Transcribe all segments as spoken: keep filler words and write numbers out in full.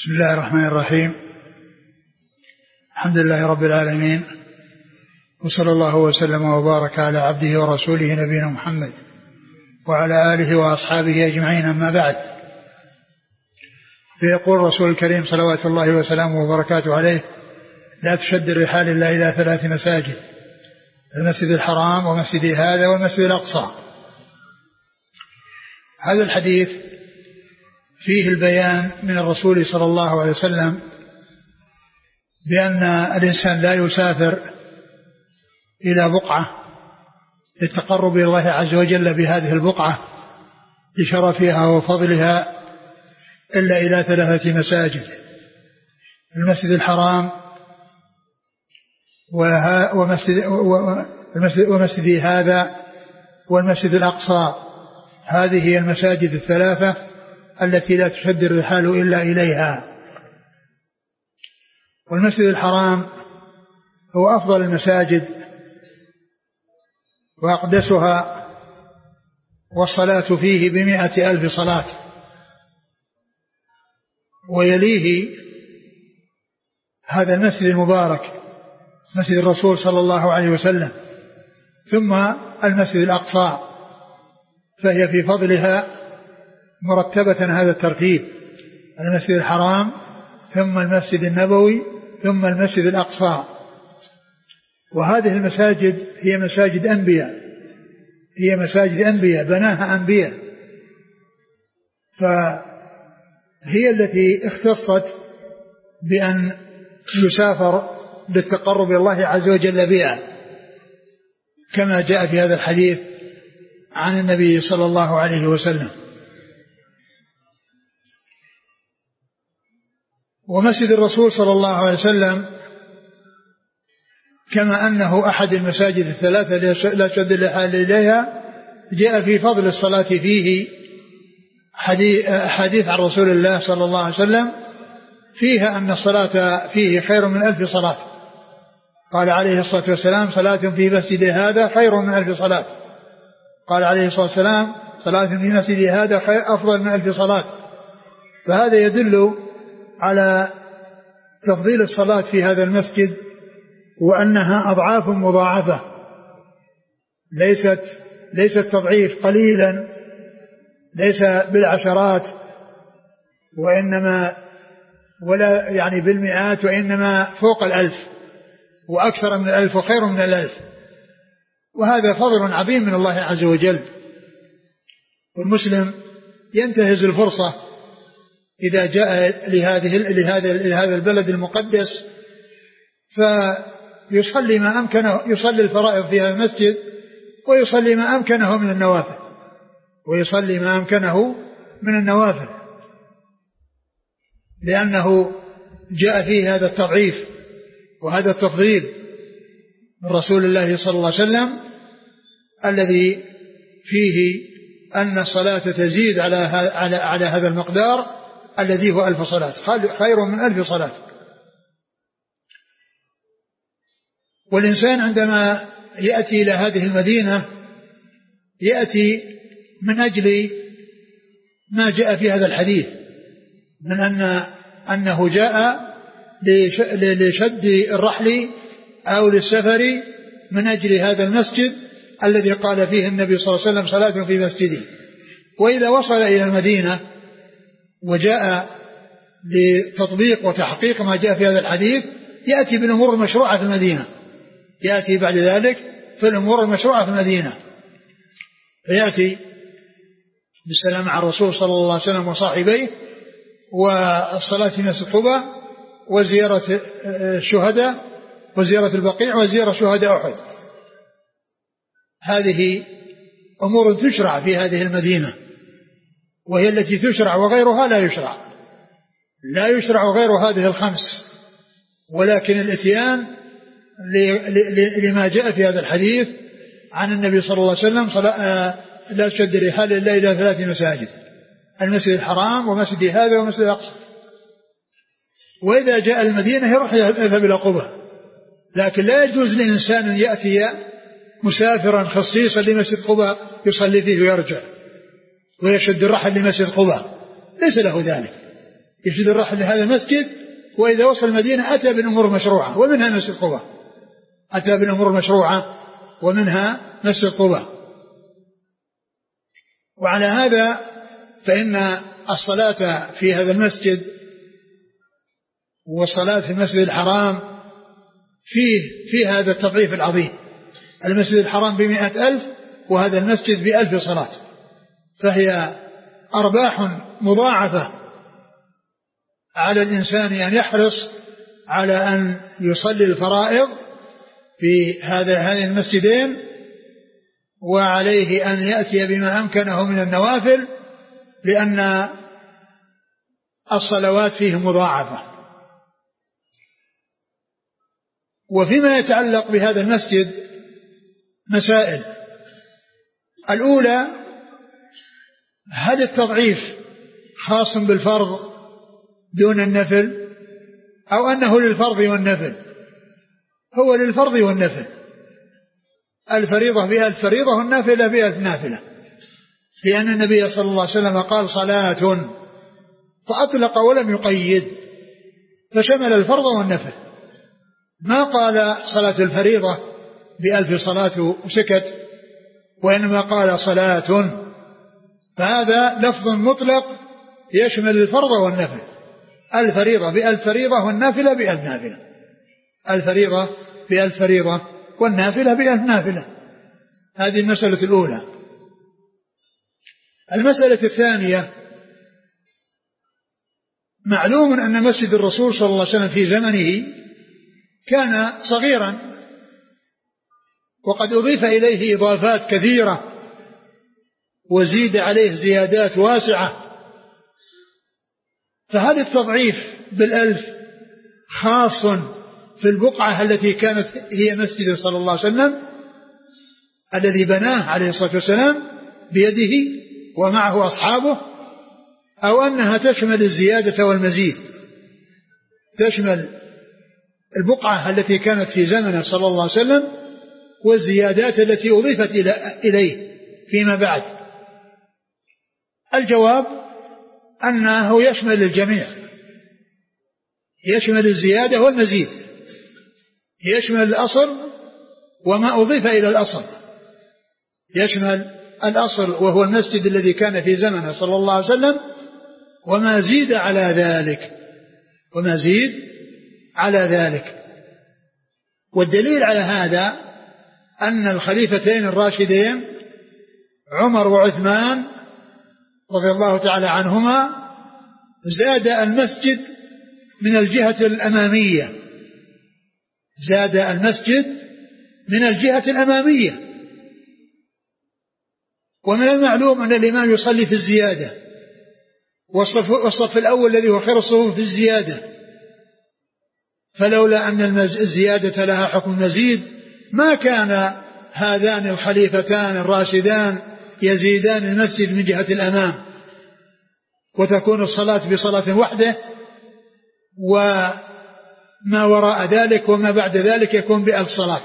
بسم الله الرحمن الرحيم. الحمد لله رب العالمين، وصلى الله وسلم وبارك على عبده ورسوله نبينا محمد وعلى آله وأصحابه أجمعين، أما بعد. فيقول الرسول الكريم صلوات الله وسلامه وبركاته عليه: لا تشد الرحال إلا إلى ثلاث مساجد: المسجد الحرام ومسجد هذا والمسجد الأقصى. هذا الحديث فيه البيان من الرسول صلى الله عليه وسلم بأن الإنسان لا يسافر إلى بقعة للتقرب إلى الله عز وجل بهذه البقعة لشرفها وفضلها إلا إلى ثلاثة مساجد: المسجد الحرام ومسجد, ومسجد هذا والمسجد الأقصى. هذه هي المساجد الثلاثة التي لا تشد الرحال إلا إليها. والمسجد الحرام هو أفضل المساجد وأقدسها، والصلاة فيه بمئة ألف صلاة، ويليه هذا المسجد المبارك مسجد الرسول صلى الله عليه وسلم، ثم المسجد الأقصى، فهي في فضلها مرتبة هذا الترتيب: المسجد الحرام ثم المسجد النبوي ثم المسجد الأقصى. وهذه المساجد هي مساجد أنبياء، هي مساجد أنبياء بناها أنبياء، فهي التي اختصت بأن يسافر للتقرب إلى الله عز وجل بها، كما جاء في هذا الحديث عن النبي صلى الله عليه وسلم. ومسجد الرسول صلى الله عليه وسلم كما أنه أحد المساجد الثلاثة لا تشد الرحال إليها، جاء في فضل الصلاة فيه حديث عن رسول الله صلى الله عليه وسلم فيها أن الصلاة فيه خير من ألف صلاة. قال عليه الصلاة والسلام: صلاة في مسجد هذا خير من ألف صلاة. قال عليه الصلاة والسلام: صلاة في مسجد هذا أفضل من ألف صلاة. فهذا يدل على تفضيل الصلاة في هذا المسجد، وأنها أضعاف مضاعفة، ليست ليست تضعيف قليلا، ليس بالعشرات وإنما ولا يعني بالمئات، وإنما فوق الألف وأكثر من الألف وخير من الألف. وهذا فضل عظيم من الله عز وجل، والمسلم ينتهز الفرصة إذا جاء لهذه لهذا لهذا البلد المقدس فيصلي ما أمكنه، يصلي الفرائض في هذا المسجد، ويصلي ما أمكنه من النوافل ويصلي ما أمكنه من النوافل لأنه جاء فيه هذا التضعيف وهذا التفضيل من رسول الله صلى الله عليه وسلم، الذي فيه أن الصلاة تزيد على على على هذا المقدار الذي هو ألف صلاة، خير من ألف صلاة. والإنسان عندما يأتي إلى هذه المدينة يأتي من أجل ما جاء في هذا الحديث من أن أنه جاء لشد الرحل أو للسفر من أجل هذا المسجد الذي قال فيه النبي صلى الله عليه وسلم: صلاة في مسجدي. وإذا وصل إلى المدينة وجاء لتطبيق وتحقيق ما جاء في هذا الحديث يأتي بالأمور المشروعة في المدينة، يأتي بعد ذلك في الأمور المشروعة في المدينة، فيأتي بالسلام على الرسول صلى الله عليه وسلم وصاحبيه، والصلاة في مسجد قباء، وزيارة الشهداء، وزيارة البقيع، وزيارة شهداء أحد. هذه أمور تشرع في هذه المدينة، وهي التي تشرع وغيرها لا يشرع، لا يشرع غير هذه الخمس، ولكن الاتيان لما جاء في هذا الحديث عن النبي صلى الله عليه وسلم: لا تشد الرحال إلا إلى ثلاث مساجد: المسجد الحرام ومسجد هذا ومسجد الأقصى. وإذا جاء المدينة يروح يذهب إلى قباء، لكن لا يجوز لإنسان أن يأتي مسافرا خصيصا لمسجد قباء يصلي فيه ويرجع ويشد الرحل لمسجد قباء، ليس له ذلك. يشد الرحل لهذا المسجد، وإذا وصل المدينة أتى بالأمور المشروعة ومنها مسجد قباء، أتى بالأمور المشروعة ومنها مسجد قباء. وعلى هذا فإن الصلاة في هذا المسجد والصلاة في المسجد الحرام فيه في هذا التضعيف العظيم. المسجد الحرام بمئة ألف وهذا المسجد بألف صلاة، فهي أرباح مضاعفة على الإنسان أن يحرص على أن يصلي الفرائض في هذا هذين المسجدين، وعليه أن يأتي بما أمكنه من النوافل، لأن الصلوات فيه مضاعفة. وفيما يتعلق بهذا المسجد مسائل. الأولى: هل التضعيف خاص بالفرض دون النفل أو أنه للفرض والنفل؟ هو للفرض والنفل، الفريضة بها الفريضة والنافلة بها النافلة، لأن النبي صلى الله عليه وسلم قال صلاة فأطلق ولم يقيد، فشمل الفرض والنفل، ما قال صلاة الفريضة بألف صلاة وسكت، وإنما قال صلاة، فهذا لفظ مطلق يشمل الفرض والنفل، الفريضة بألف فريضة والنافلة بألف نافلة، الفريضة بألف فريضة والنافلة بألف نافلة. هذه المسألة الأولى. المسألة الثانية: معلوم أن مسجد الرسول صلى الله عليه وسلم في زمنه كان صغيرا، وقد أضيف إليه إضافات كثيرة وزيد عليه زيادات واسعة، فهل التضعيف بالألف خاص في البقعة التي كانت هي مسجد صلى الله عليه وسلم الذي بناه عليه الصلاة والسلام بيده ومعه أصحابه، أو أنها تشمل الزيادة والمزيد، تشمل البقعة التي كانت في زمنه صلى الله عليه وسلم والزيادات التي أضيفت إليه فيما بعد؟ الجواب أنه يشمل الجميع، يشمل الزيادة والمزيد، يشمل الأصل وما أضيف إلى الأصل، يشمل الأصل وهو المسجد الذي كان في زمنه صلى الله عليه وسلم وما زيد على ذلك، وما زيد على ذلك. والدليل على هذا أن الخليفتين الراشدين عمر وعثمان رضي الله تعالى عنهما زاد المسجد من الجهة الأمامية، زاد المسجد من الجهة الأمامية. ومن المعلوم أن الإمام يصلي في الزيادة، والصف الأول الذي هو خير الصفوف في الزيادة، فلولا أن الزيادة لها حكم مزيد ما كان هذان الخليفتان الراشدان يزيدان المسجد من جهة الأمام، وتكون الصلاة بصلاة وحده، وما وراء ذلك وما بعد ذلك يكون بألف صلاة.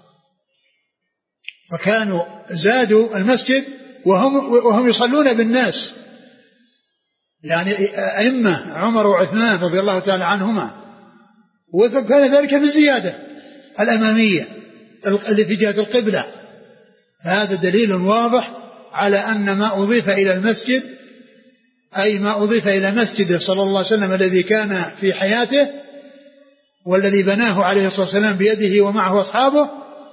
فكانوا زادوا المسجد وهم, وهم يصلون بالناس، يعني أئمة عمر وعثمان رضي الله تعالى عنهما، وكان ذلك بالزيادة الأمامية اللي في جهة القبلة. فهذا دليل واضح على أن ما أضيف إلى المسجد، أي ما أضيف إلى مسجده صلى الله عليه وسلم الذي كان في حياته والذي بناه عليه الصلاة والسلام بيده ومعه أصحابه،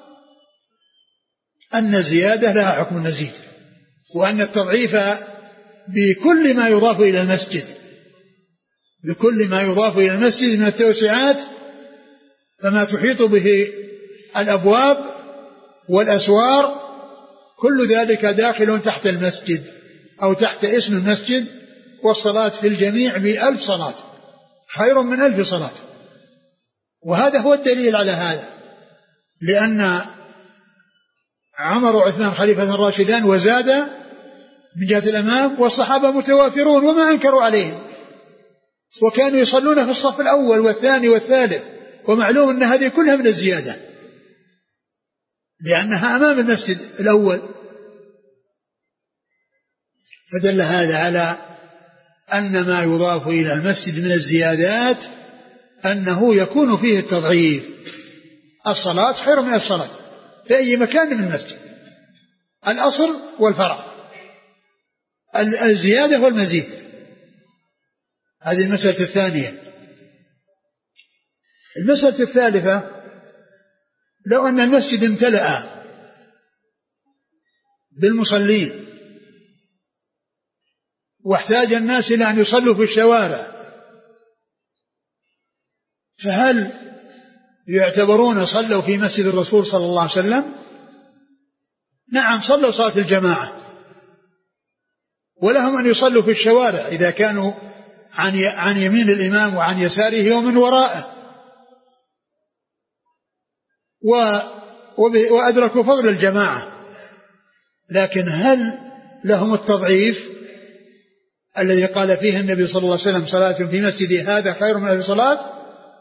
أن الزيادة لها حكم المزيد، وأن التضعيف بكل ما يضاف إلى المسجد، بكل ما يضاف إلى المسجد من التوسعات، فما تحيط به الأبواب والأسوار كل ذلك داخل تحت المسجد أو تحت اسم المسجد. والصلاة في الجميع بألف صلاة خير من ألف صلاة، وهذا هو الدليل على هذا، لأن عمر وعثمان خليفة راشدان وزاد من جهة الأمام، والصحابة متوافرون وما أنكروا عليهم، وكانوا يصلون في الصف الأول والثاني والثالث، ومعلوم أن هذه كلها من الزيادة لأنها أمام المسجد الأول. فدل هذا على أن ما يضاف إلى المسجد من الزيادات أنه يكون فيه التضعيف. الصلاة خير من الصلاة في أي مكان من المسجد، الأصل والفرع، الزيادة والمزيد. هذه المسألة الثانية. المسألة الثالثة: لو أن المسجد امتلأ بالمصلين واحتاج الناس إلى أن يصلوا في الشوارع، فهل يعتبرون صلوا في مسجد الرسول صلى الله عليه وسلم؟ نعم، صلوا صلاة الجماعة، ولهم أن يصلوا في الشوارع إذا كانوا عن عن يمين الإمام وعن يساره ومن وراءه، وأدركوا فضل الجماعة. لكن هل لهم التضعيف الذي قال فيه النبي صلى الله عليه وسلم: صلاة في مسجدي هذا خير من ألف صلاة؟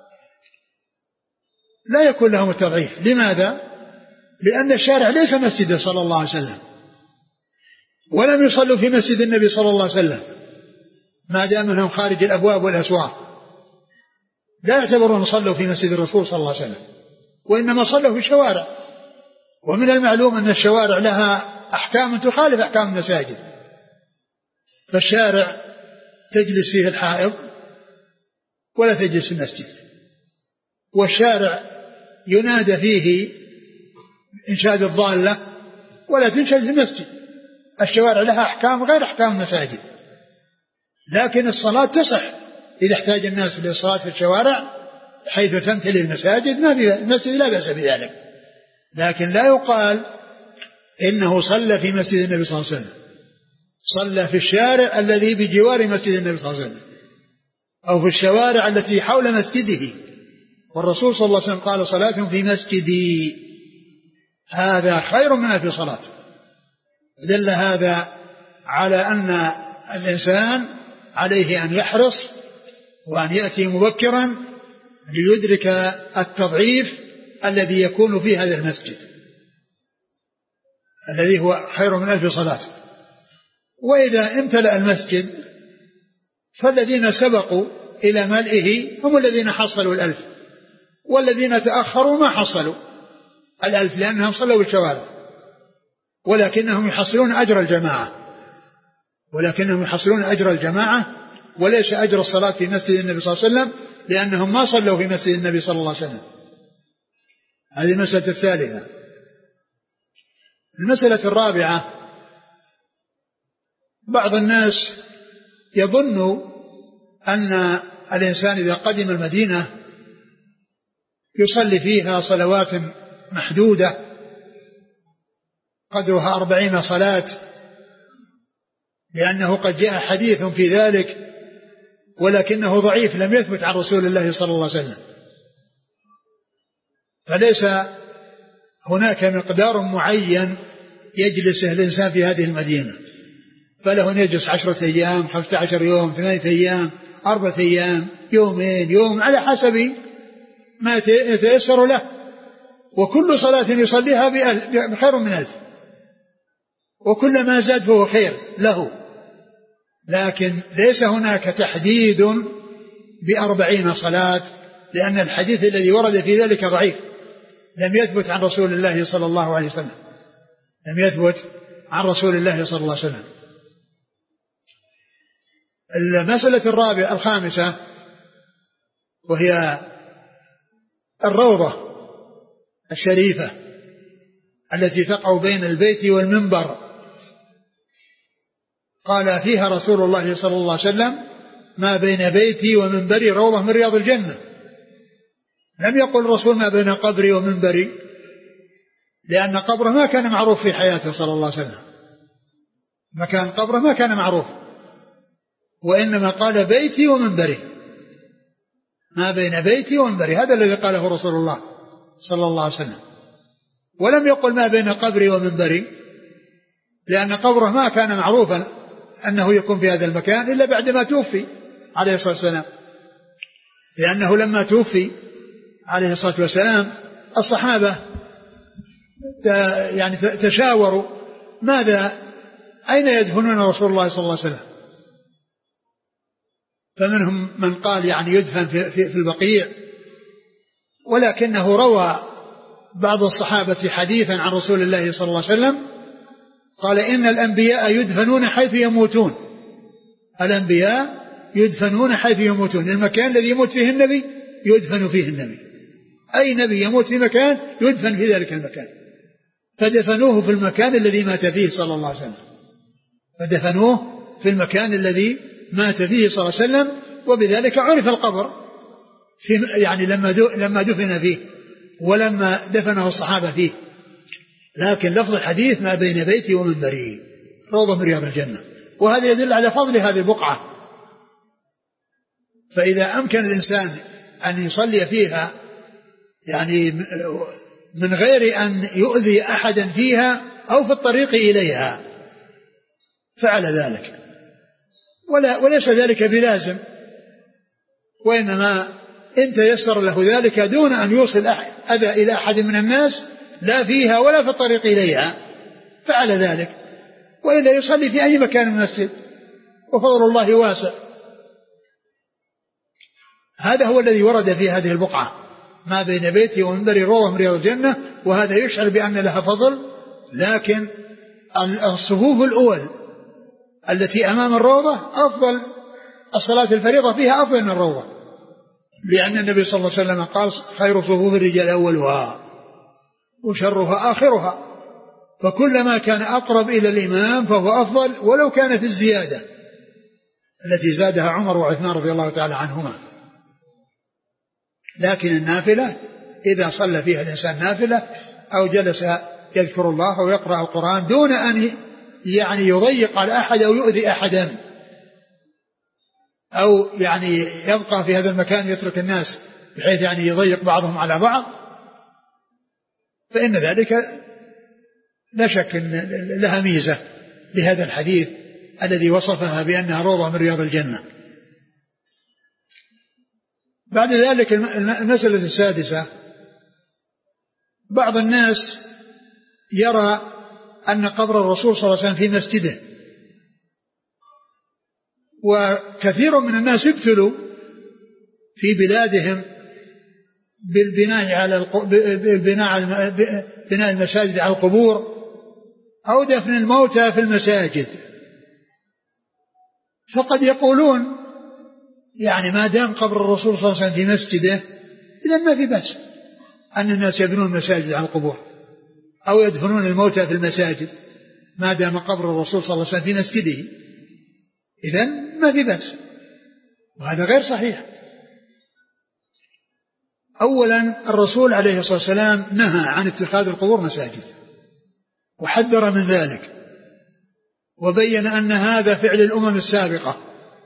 لا يكون لهم التضعيف. لماذا؟ لأن الشارع ليس مسجده صلى الله عليه وسلم، ولم يصلوا في مسجد النبي صلى الله عليه وسلم ما دام انهم خارج الأبواب والأسواق، لا يعتبرون صلوا في مسجد الرسول صلى الله عليه وسلم، وإنما صلوا في الشوارع. ومن المعلوم أن الشوارع لها أحكام تخالف أحكام المساجد. فالشارع تجلس فيه الحائض ولا تجلس في المسجد، والشارع ينادى فيه إنشاد الضالة ولا تنشد في المسجد. الشوارع لها أحكام غير أحكام المساجد. لكن الصلاة تصح إذا احتاج الناس للصلاة في الشوارع حيث تمتلئ المساجد، ما في المسجد لا بأس بذلك. لكن لا يقال إنه صلى في مسجد النبي صلى الله عليه وسلم، صلى في الشارع الذي بجوار مسجد النبي صلى الله عليه وسلم أو في الشوارع التي حول مسجده. والرسول صلى الله عليه وسلم قال: صلاة في مسجدي هذا خير من ألف صلاة. دل هذا على أن الإنسان عليه أن يحرص وأن يأتي مبكرا ليدرك التضعيف الذي يكون في هذا المسجد الذي هو خير من ألف صلاة. وإذا امتلأ المسجد فالذين سبقوا إلى ملئه هم الذين حصلوا الألف، والذين تأخروا ما حصلوا الألف لأنهم صلوا بالشوارع، ولكنهم يحصلون أجر الجماعة ولكنهم يحصلون أجر الجماعة وليس أجر الصلاة في مسجد النبي صلى الله عليه وسلم، لأنهم ما صلوا في مسجد النبي صلى الله عليه وسلم. هذه المسألة الثالثة. المسألة الرابعة: بعض الناس يظن أن الإنسان إذا قدم المدينة يصلي فيها صلوات محدودة قدرها أربعين صلاة، لأنه قد جاء حديث في ذلك ولكنه ضعيف لم يثبت عن رسول الله صلى الله عليه وسلم. فليس هناك مقدار معين يجلسه الإنسان في هذه المدينة، فله أن يجلس عشرة أيام، خمسة عشر يوم، ثمانية أيام، أربعة أيام، يومين، يوم، على حسب ما يتيسر له. وكل صلاة يصليها بخير من ألف، وكل ما زاد فهو خير له. لكن ليس هناك تحديد بأربعين صلاة، لأن الحديث الذي ورد في ذلك ضعيف لم يثبت عن رسول الله صلى الله عليه وسلم لم يثبت عن رسول الله صلى الله عليه وسلم. المسألة الرابعة الخامسة وهي الروضة الشريفة التي تقع بين البيت والمنبر. قال فيها رسول الله صلى الله عليه وسلم: ما بين بيتي ومنبري روضة من رياض الجنة. لم يقل الرسول ما بين قبري ومنبري، لأن قبره ما كان معروف في حياته صلى الله عليه وسلم، مكان قبره ما كان معروف، وإنما قال بيتي ومنبري، ما بين بيتي ومنبري، هذا الذي قاله رسول الله صلى الله عليه وسلم. ولم يقل ما بين قبري ومنبري، لأن قبره ما كان معروفا أنه يكون في هذا المكان إلا بعدما توفي عليه الصلاة والسلام، لأنه لما توفي عليه الصلاة والسلام الصحابة يعني تشاوروا ماذا أين يدفنون رسول الله صلى الله عليه وسلم، فمنهم من قال يعني يدفن في, في, في البقيع، ولكنه روى بعض الصحابة حديثا عن رسول الله صلى الله عليه وسلم قال إن الأنبياء يدفنون حيث يموتون. الأنبياء يدفنون حيث يموتون، المكان الذي يموت فيه النبي يدفن فيه النبي، أي نبي يموت في مكان يدفن في ذلك المكان، فدفنوه في المكان الذي مات فيه صلى الله عليه وسلم، فدفنوه في المكان الذي مات فيه صلى الله عليه وسلم، وبذلك عرف القبر في يعني لما لما دفن فيه ولما دفنه الصحابة فيه. لكن لفظ الحديث ما بين بيتي ومنبري روضة من رياض الجنة، وهذا يدل على فضل هذه البقعة. فإذا أمكن الإنسان أن يصلي فيها يعني من غير أن يؤذي أحدا فيها أو في الطريق إليها فعل ذلك، ولا وليس ذلك بلازم، وإنما إن تيسر له ذلك دون أن يوصل أذى إلى أحد من الناس لا فيها ولا في الطريق إليها فعل ذلك، وإلا يصلي في أي مكان من المسجد وفضل الله واسع. هذا هو الذي ورد في هذه البقعة ما بين بيتي ومنبري روضة من رياض الجنة، وهذا يشعر بأن لها فضل. لكن الصفوف الأول التي أمام الروضة أفضل، الصلاة الفريضة فيها أفضل من الروضة، لأن النبي صلى الله عليه وسلم قال خير صفوف الرجال أولها وشرها آخرها، فكلما كان أقرب إلى الإمام فهو أفضل ولو كان في الزيادة التي زادها عمر وعثمان رضي الله تعالى عنهما. لكن النافلة إذا صلى فيها الإنسان نافلة أو جلس يذكر الله ويقرأ القرآن دون أن يعني يضيق على أحد أو يؤذي أحدا أو يعني يبقى في هذا المكان يترك الناس بحيث يعني يضيق بعضهم على بعض، فإن ذلك لا شك أن لها ميزة بهذا الحديث الذي وصفها بأنها روضة من رياض الجنة. بعد ذلك المسألة السادسة، بعض الناس يرى أن قبر الرسول صلى الله عليه وسلم في مسجده، وكثير من الناس ابتلوا في بلادهم بالبناء على بالبناء بناء المساجد على القبور أو دفن الموتى في المساجد، فقد يقولون يعني ما دام قبر الرسول صلى الله عليه وسلم في مسجده إذا ما في بأس أن الناس يبنون المساجد على القبور أو يدفنون الموتى في المساجد، ما دام قبر الرسول صلى الله عليه وسلم في مسجده إذا ما في بأس، وهذا غير صحيح. أولا الرسول عليه الصلاة والسلام نهى عن اتخاذ القبور مساجد وحذر من ذلك، وبين أن هذا فعل الأمم السابقة،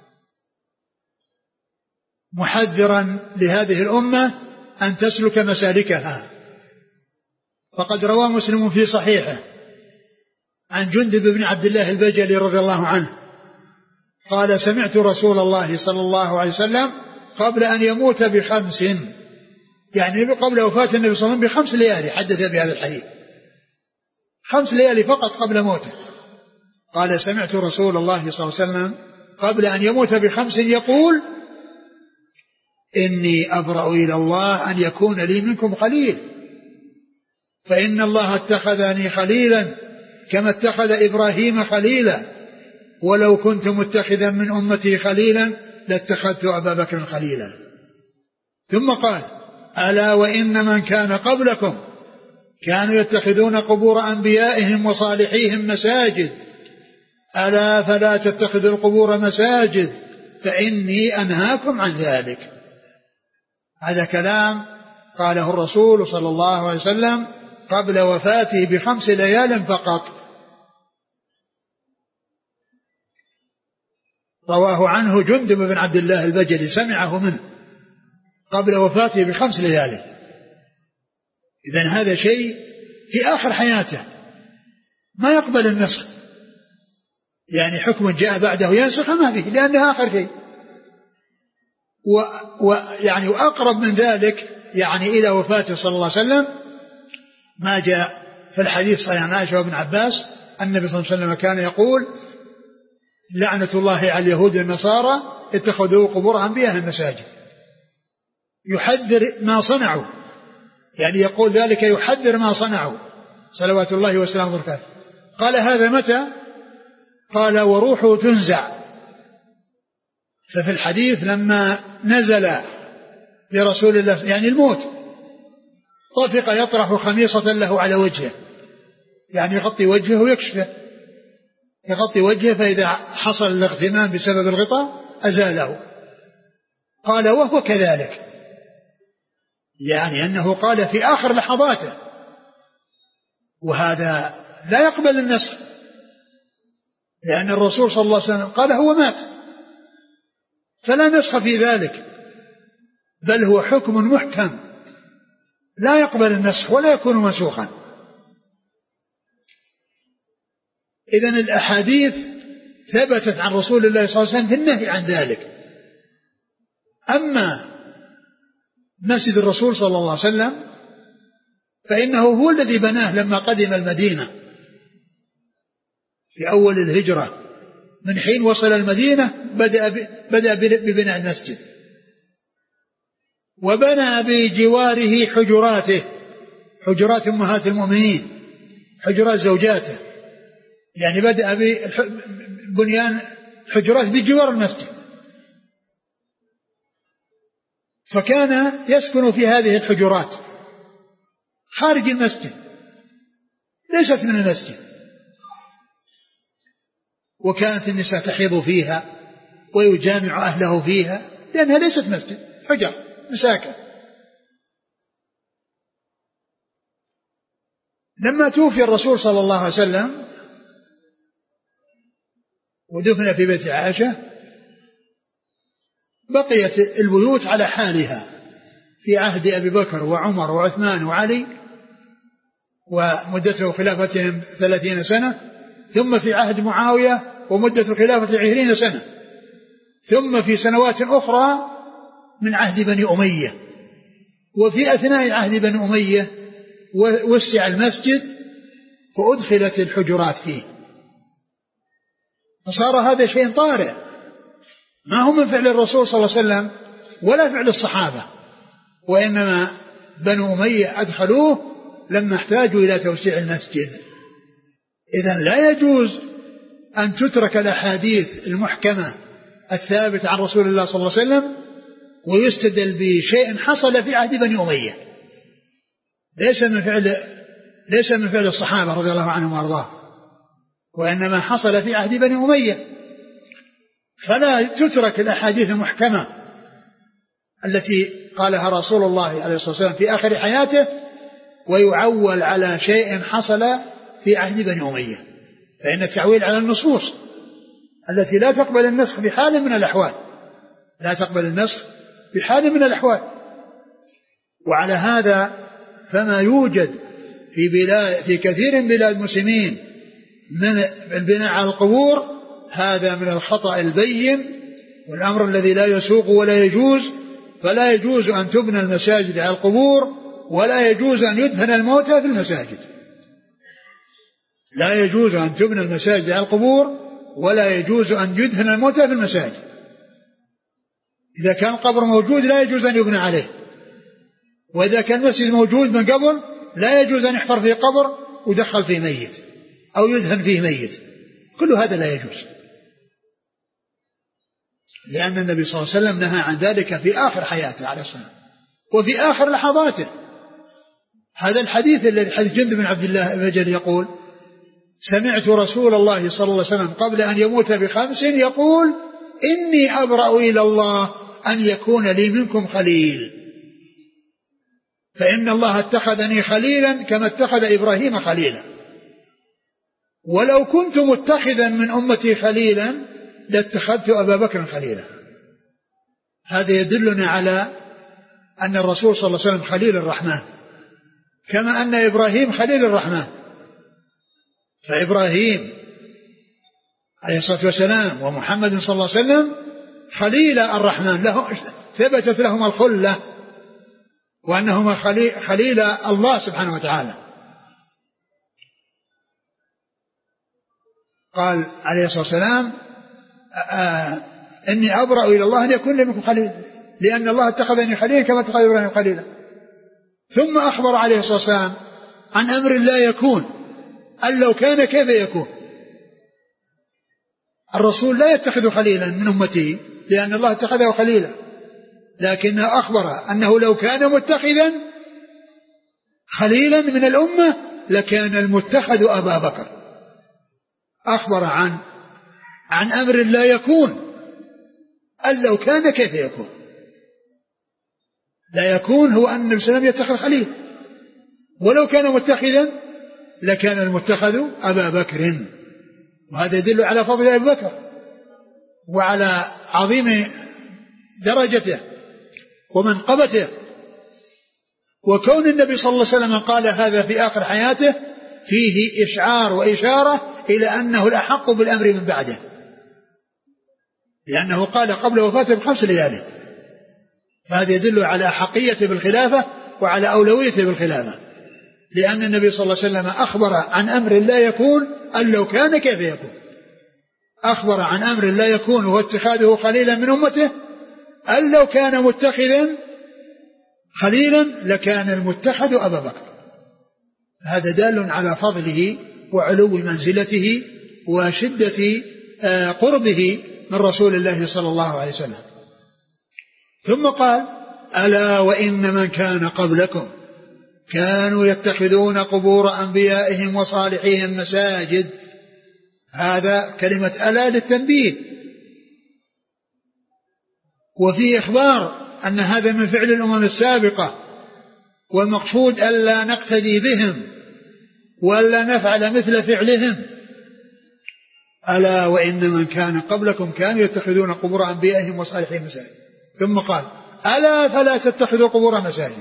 محذرا لهذه الأمة أن تسلك مسالكها. فقد روى مسلم في صحيحه عن جندب بن عبد الله البجلي رضي الله عنه قال سمعت رسول الله صلى الله عليه وسلم قبل أن يموت بخمس، يعني قبل وفاة النبي صلى الله عليه وسلم بخمس ليالي، حدث بهذا الحديث خمس ليالي فقط قبل موته، قال سمعت رسول الله صلى الله عليه وسلم قبل أن يموت بخمس يقول إني أبرأ إلى الله أن يكون لي منكم خليل، فإن الله اتخذني خليلا كما اتخذ إبراهيم خليلا، ولو كنت متخذا من أمتي خليلا لاتخذت أبا بكر خليلا. ثم قال ألا وإن من كان قبلكم كانوا يتخذون قبور أنبيائهم وصالحيهم مساجد، ألا فلا تتخذوا القبور مساجد فإني أنهاكم عن ذلك. هذا كلام قاله الرسول صلى الله عليه وسلم قبل وفاته بخمس ليال فقط، رواه عنه جندب بن عبد الله البجلي سمعه منه قبل وفاته بخمس ليال. إذن هذا شيء في آخر حياته ما يقبل النسخ، يعني حكم جاء بعده ينسخ ما فيه لأنه آخر شيء. ويعني وأقرب من ذلك يعني إلى وفاته صلى الله عليه وسلم ما جاء في الحديث صحيح عن عائشة وابن عباس النبي صلى الله عليه وسلم كان يقول لعنة الله على اليهود والنصارى اتخذوا قبور أنبيائهم مساجد، يحذر ما صنعوا، يعني يقول ذلك يحذر ما صنعوا صلوات الله وسلامه وبركاته. قال هذا متى؟ قال وروحه تنزع. ففي الحديث لما نزل لرسول الله يعني الموت طفق يطرح خميصة له على وجهه، يعني يغطي وجهه ويكشفه، يغطي وجهه، فإذا حصل الاغتمام بسبب الغطاء أزاله. قال وهو كذلك، يعني أنه قال في آخر لحظاته، وهذا لا يقبل النسخ، لأن الرسول صلى الله عليه وسلم قال هو مات، فلا نسخ في ذلك، بل هو حكم محكم لا يقبل النسخ ولا يكون منسوخا. إذن الأحاديث ثبتت عن رسول الله صلى الله عليه وسلم في النهي عن ذلك. أما مسجد الرسول صلى الله عليه وسلم فإنه هو الذي بناه لما قدم المدينة في أول الهجرة، من حين وصل المدينة بدأ بدأ ببناء المسجد، وبنى بجواره حجراته، حجرات أمهات المؤمنين، حجرات زوجاته، يعني بدأ ببنيان حجرات بجوار المسجد، فكان يسكن في هذه الحجرات خارج المسجد ليست من المسجد، وكانت النساء تحيض فيها ويجامع أهله فيها لأنها ليست مسجد، حجر مساكن. لما توفي الرسول صلى الله عليه وسلم ودفن في بيت عائشة بقيت البيوت على حالها في عهد أبي بكر وعمر وعثمان وعلي ومدته خلافتهم ثلاثين سنة، ثم في عهد معاوية ومدة خلافة عشرين سنة، ثم في سنوات أخرى من عهد بني أمية، وفي أثناء عهد بني أمية وسع المسجد وأدخلت الحجرات فيه، فصار هذا شيء طارئ ما هو من فعل الرسول صلى الله عليه وسلم ولا فعل الصحابة، وإنما بنو أمية أدخلوه لما احتاجوا إلى توسيع المسجد. إذن لا يجوز أن تترك الأحاديث المحكمة الثابتة عن رسول الله صلى الله عليه وسلم ويستدل بشيء حصل في عهد بني أمية، ليس من فعل ليس من فعل الصحابة رضي الله عنهم وارضاهم، وإنما حصل في عهد بني أمية. فلا تترك الأحاديث المحكمة التي قالها رسول الله عليه الصلاة والسلام في آخر حياته ويعول على شيء حصل في عهد بني أمية، فإن التعويل على النصوص التي لا تقبل النسخ بحال من الأحوال، لا تقبل النسخ بحال من الأحوال. وعلى هذا فما يوجد في بلاد في كثير من بلاد المسلمين من البناء على القبور هذا من الخطأ البين والأمر الذي لا يسوق ولا يجوز. فلا يجوز أن تبنى المساجد على القبور، ولا يجوز أن يدفن الموتى في المساجد. لا يجوز أن تبنى المساجد على القبور، ولا يجوز أن يدفن الموتى في المساجد. إذا كان قبر موجود لا يجوز أن يبنى عليه، وإذا كان مسجد موجود من قبل لا يجوز أن يحفر فيه قبر ودخل فيه ميت أو يدهن فيه ميت، كل هذا لا يجوز، لأن النبي صلى الله عليه وسلم نهى عن ذلك في آخر حياته عليه الصلاة وفي آخر لحظاته. هذا الحديث الذي حديث جندب بن عبد الله البجلي يقول: سمعت رسول الله صلى الله عليه وسلم قبل أن يموت بخمس يقول: إني أبرأ إلى الله أن يكون لي منكم خليل، فإن الله اتخذني خليلا كما اتخذ إبراهيم خليلا، ولو كنت متخذا من أمتي خليلا لاتخذت أبا بكر خليلا. هذا يدلنا على أن الرسول صلى الله عليه وسلم خليل الرحمن، كما أن إبراهيم خليل الرحمن. فإبراهيم عليه الصلاة والسلام ومحمد صلى الله عليه وسلم خليل الرحمن، له ثبتت لهما الخلة وأنهما خليل الله سبحانه وتعالى. قال عليه الصلاة والسلام: إني أبرأ إلى الله أن يكون لي منكم خليل، لأن الله اتخذني خليلا كما اتخذ إبراهيم خليلا. ثم أخبر عليه الصلاة والسلام عن أمر لا يكون، أن لو كان كيف يكون. الرسول لا يتخذ خليلا من أمته لأن الله اتخذه خليلا، لكنه أخبر أنه لو كان متخذا خليلا من الأمة لكان المتخذ أبا بكر. أخبر عن عن أمر لا يكون، أن لو كان كيف يكون. لا يكون هو أن النبي صلى الله عليه وسلم يتخذ خليل، ولو كان متخذا لكان المتخذ أبا بكر. وهذا يدل على فضل أبي بكر وعلى عظيم درجته ومنقبته. وكون النبي صلى الله عليه وسلم قال هذا في آخر حياته فيه إشعار وإشارة إلى أنه الأحق بالأمر من بعده، لأنه قال قبل وفاته بخمس ليالي، فهذا يدل على أحقيته بالخلافة وعلى أولويته بالخلافة، لأن النبي صلى الله عليه وسلم أخبر عن أمر لا يكون أن لو كان كيف يكون. أخبر عن أمر لا يكون وهو اتخاذه خليلا من أمته، أن لو كان متخذا خليلا لكان المتخذ أبا بكر. هذا دال على فضله وعلو منزلته وشدة قربه من رسول الله صلى الله عليه وسلم. ثم قال ألا وإن من كان قبلكم كانوا يتخذون قبور أنبيائهم وصالحيهم مساجد. هذا كلمة ألا للتنبيه، وفي إخبار أن هذا من فعل الأمم السابقة، والمقصود ألا نقتدي بهم وألا نفعل مثل فعلهم. ألا وإن من كان قبلكم كانوا يتخذون قبور أنبيائهم وصالحيهم مساجد. ثم قال ألا فلا تتخذوا قبور مساجد.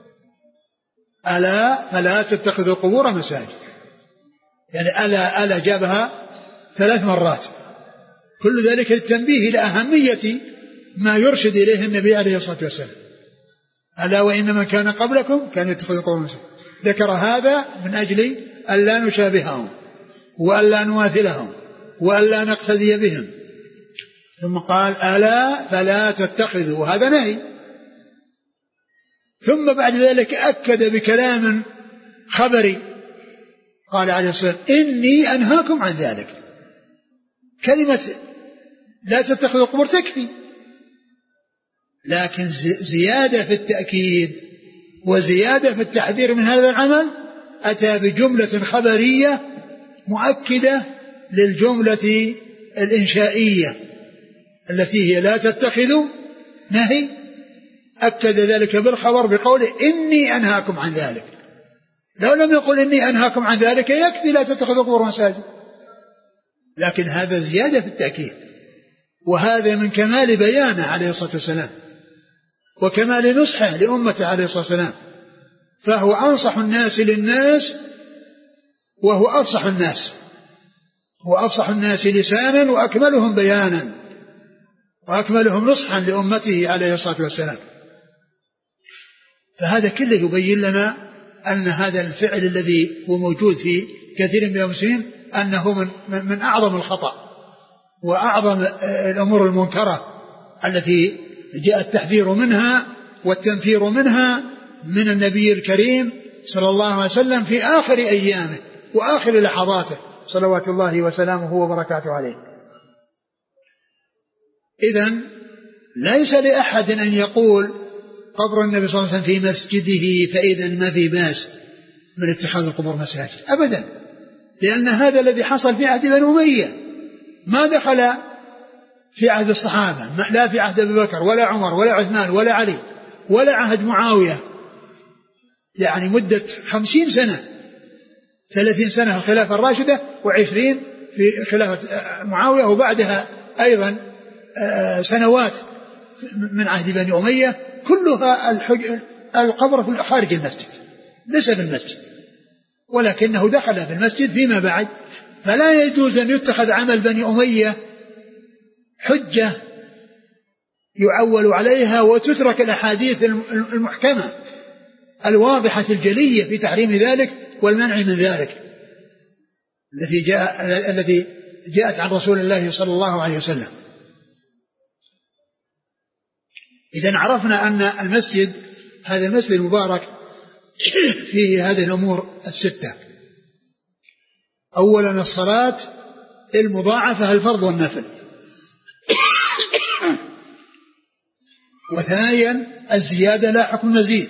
ألا فلا تتخذوا قبور مساجد، يعني ألا ألا جابها ثلاث مرات، كل ذلك للتنبيه إلى أهمية ما يرشد إليه النبي عليه الصلاة والسلام. ألا وإن من كان قبلكم كانوا يتخذون قبور مساجد. ذكر هذا من أجل ألا نشابههم وألا نماثلهم وألا نقتدي بهم. ثم قال ألا فلا تتخذوا، وهذا نهي. ثم بعد ذلك أكد بكلام خبري، قال عليه الصلاة والسلام إني أنهاكم عن ذلك. كلمة لا تتخذوا قبور تكفي، لكن زيادة في التأكيد وزيادة في التحذير من هذا العمل أتى بجملة خبرية مؤكدة للجملة الإنشائية التي هي لا تتخذوا نهي، أكد ذلك بالخبر بقوله إني أنهاكم عن ذلك. لو لم يقل إني أنهاكم عن ذلك يكفي لا تتخذوا قبور مساجد، لكن هذا زيادة في التأكيد، وهذا من كمال بيانه عليه الصلاة والسلام وكمال نصحه لأمته عليه الصلاة والسلام. فهو أنصح الناس للناس وهو أفصح الناس، هو أفصح الناس لسانا وأكملهم بيانا وأكملهم نصحا لأمته عليه الصلاة والسلام. فهذا كله يبين لنا أن هذا الفعل الذي هو موجود في كثير من المسلمين أنه من, من أعظم الخطأ وأعظم الأمور المنكرة التي جاء التحذير منها والتنفير منها من النبي الكريم صلى الله عليه وسلم في آخر أيامه وآخر لحظاته صلوات الله وسلامه وبركاته عليه. إذن ليس لأحد أن يقول قبر النبي صلى الله عليه وسلم في مسجده فإذا ما في باس من اتخاذ القبور مساجد أبدا، لأن هذا الذي حصل في عهد بني أمية ما دخل في عهد الصحابة، لا في عهد أبي بكر ولا عمر ولا عثمان ولا علي ولا عهد معاوية، يعني مدة خمسين سنة، ثلاثين سنة الخلافة الراشدة وعشرين في خلافة معاوية، وبعدها أيضا سنوات من عهد بني أمية، كلها القبر خارج المسجد ليس في المسجد، ولكنه دخل في المسجد فيما بعد. فلا يجوز أن يتخذ عمل بني أمية حجة يعول عليها وتترك الأحاديث المحكمة الواضحة الجلية في تحريم ذلك والمنع من ذلك التي جاء التي جاءت عن رسول الله صلى الله عليه وسلم. إذن عرفنا أن المسجد هذا المسجد المبارك فيه هذه الأمور الستة. أولا الصلاة المضاعفة الفرض والنفل، وثانيا الزيادة لا حكم مزيد.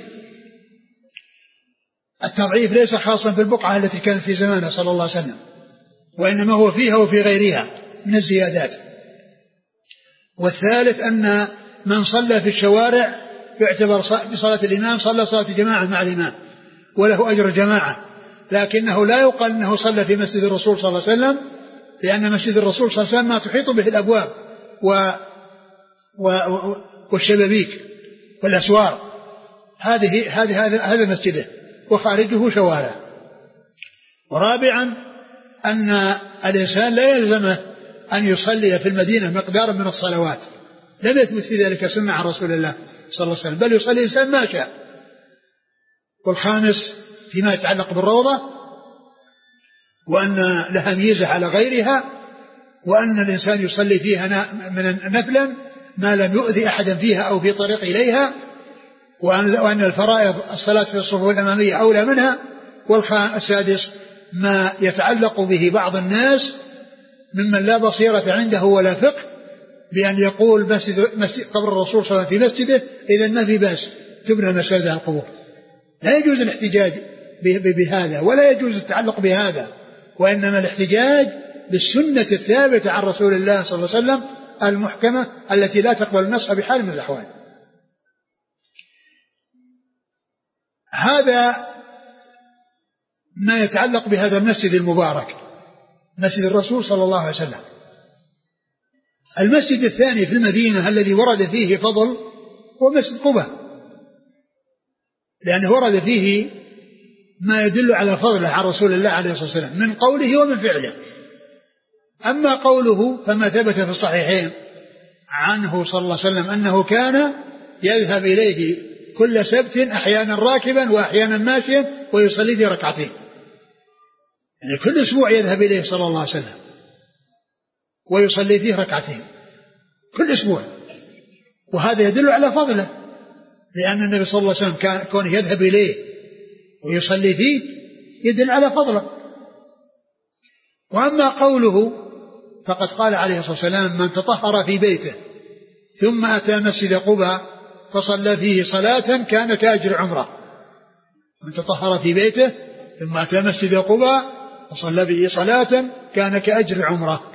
التضعيف ليس خاصا في البقعة التي كانت في زمانه صلى الله عليه وسلم، وإنما هو فيها وفي غيرها من الزيادات. والثالث أن من صلى في الشوارع يعتبر بصلاة الإمام صلى صلاة جماعة مع الإمام وله أجر جماعة، لكنه لا يقال أنه صلى في مسجد الرسول صلى الله عليه وسلم، لأن مسجد الرسول صلى الله عليه وسلم ما تحيط به الأبواب و... و... والشبابيك والأسوار، هذه هذه هذا هذا مسجده وخارجه شوارع. ورابعا أن الإنسان لا يلزمه أن يصلي في المدينة مقدارا من الصلوات، لم يثبت في ذلك سنة عن رسول الله صلى الله عليه وسلم، بل يصلي الإنسان ما شاء. والخامس فيما يتعلق بالروضة، وأن لها ميزة على غيرها، وأن الإنسان يصلي فيها من نفلا ما لم يؤذي أحدا فيها أو في طريق إليها، وأن الفرائض الصلاة في الصفوف الأمامية أولى منها. والسادس ما يتعلق به بعض الناس ممن لا بصيرة عنده ولا فقه، بأن يقول مسجد, مسجد قبر الرسول صلى الله عليه وسلم في مسجده إذا ما في بأس تبنى مساجد على القبور. لا يجوز الاحتجاج بهذا ولا يجوز التعلق بهذا، وإنما الاحتجاج بالسنة الثابتة عن رسول الله صلى الله عليه وسلم المحكمة التي لا تقبل النصح بحال من الأحوال. هذا ما يتعلق بهذا المسجد المبارك مسجد الرسول صلى الله عليه وسلم. المسجد الثاني في المدينة الذي ورد فيه فضل هو مسجد قباء، لأنه ورد فيه ما يدل على فضله عن رسول الله عليه الصلاة والسلام من قوله ومن فعله. أما قوله فما ثبت في الصحيحين عنه صلى الله عليه وسلم أنه كان يذهب إليه كل سبت أحيانا راكبا وأحيانا ماشيا ويصلي في ركعتين، يعني كل أسبوع يذهب إليه صلى الله عليه وسلم ويصلي فيه ركعتين كل أسبوع، وهذا يدل على فضله، لأن النبي صلى الله عليه وسلم كان كونه يذهب إليه ويصلي فيه يدل على فضله. وأما قوله فقد قال عليه الصلاة والسلام من تطهر في بيته ثم أتى مسجد قباء فصلى فيه صلاة كان كأجر عمره. من تطهر في بيته ثم أتى مسجد قباء فصلى فيه صلاة كان كأجر عمره،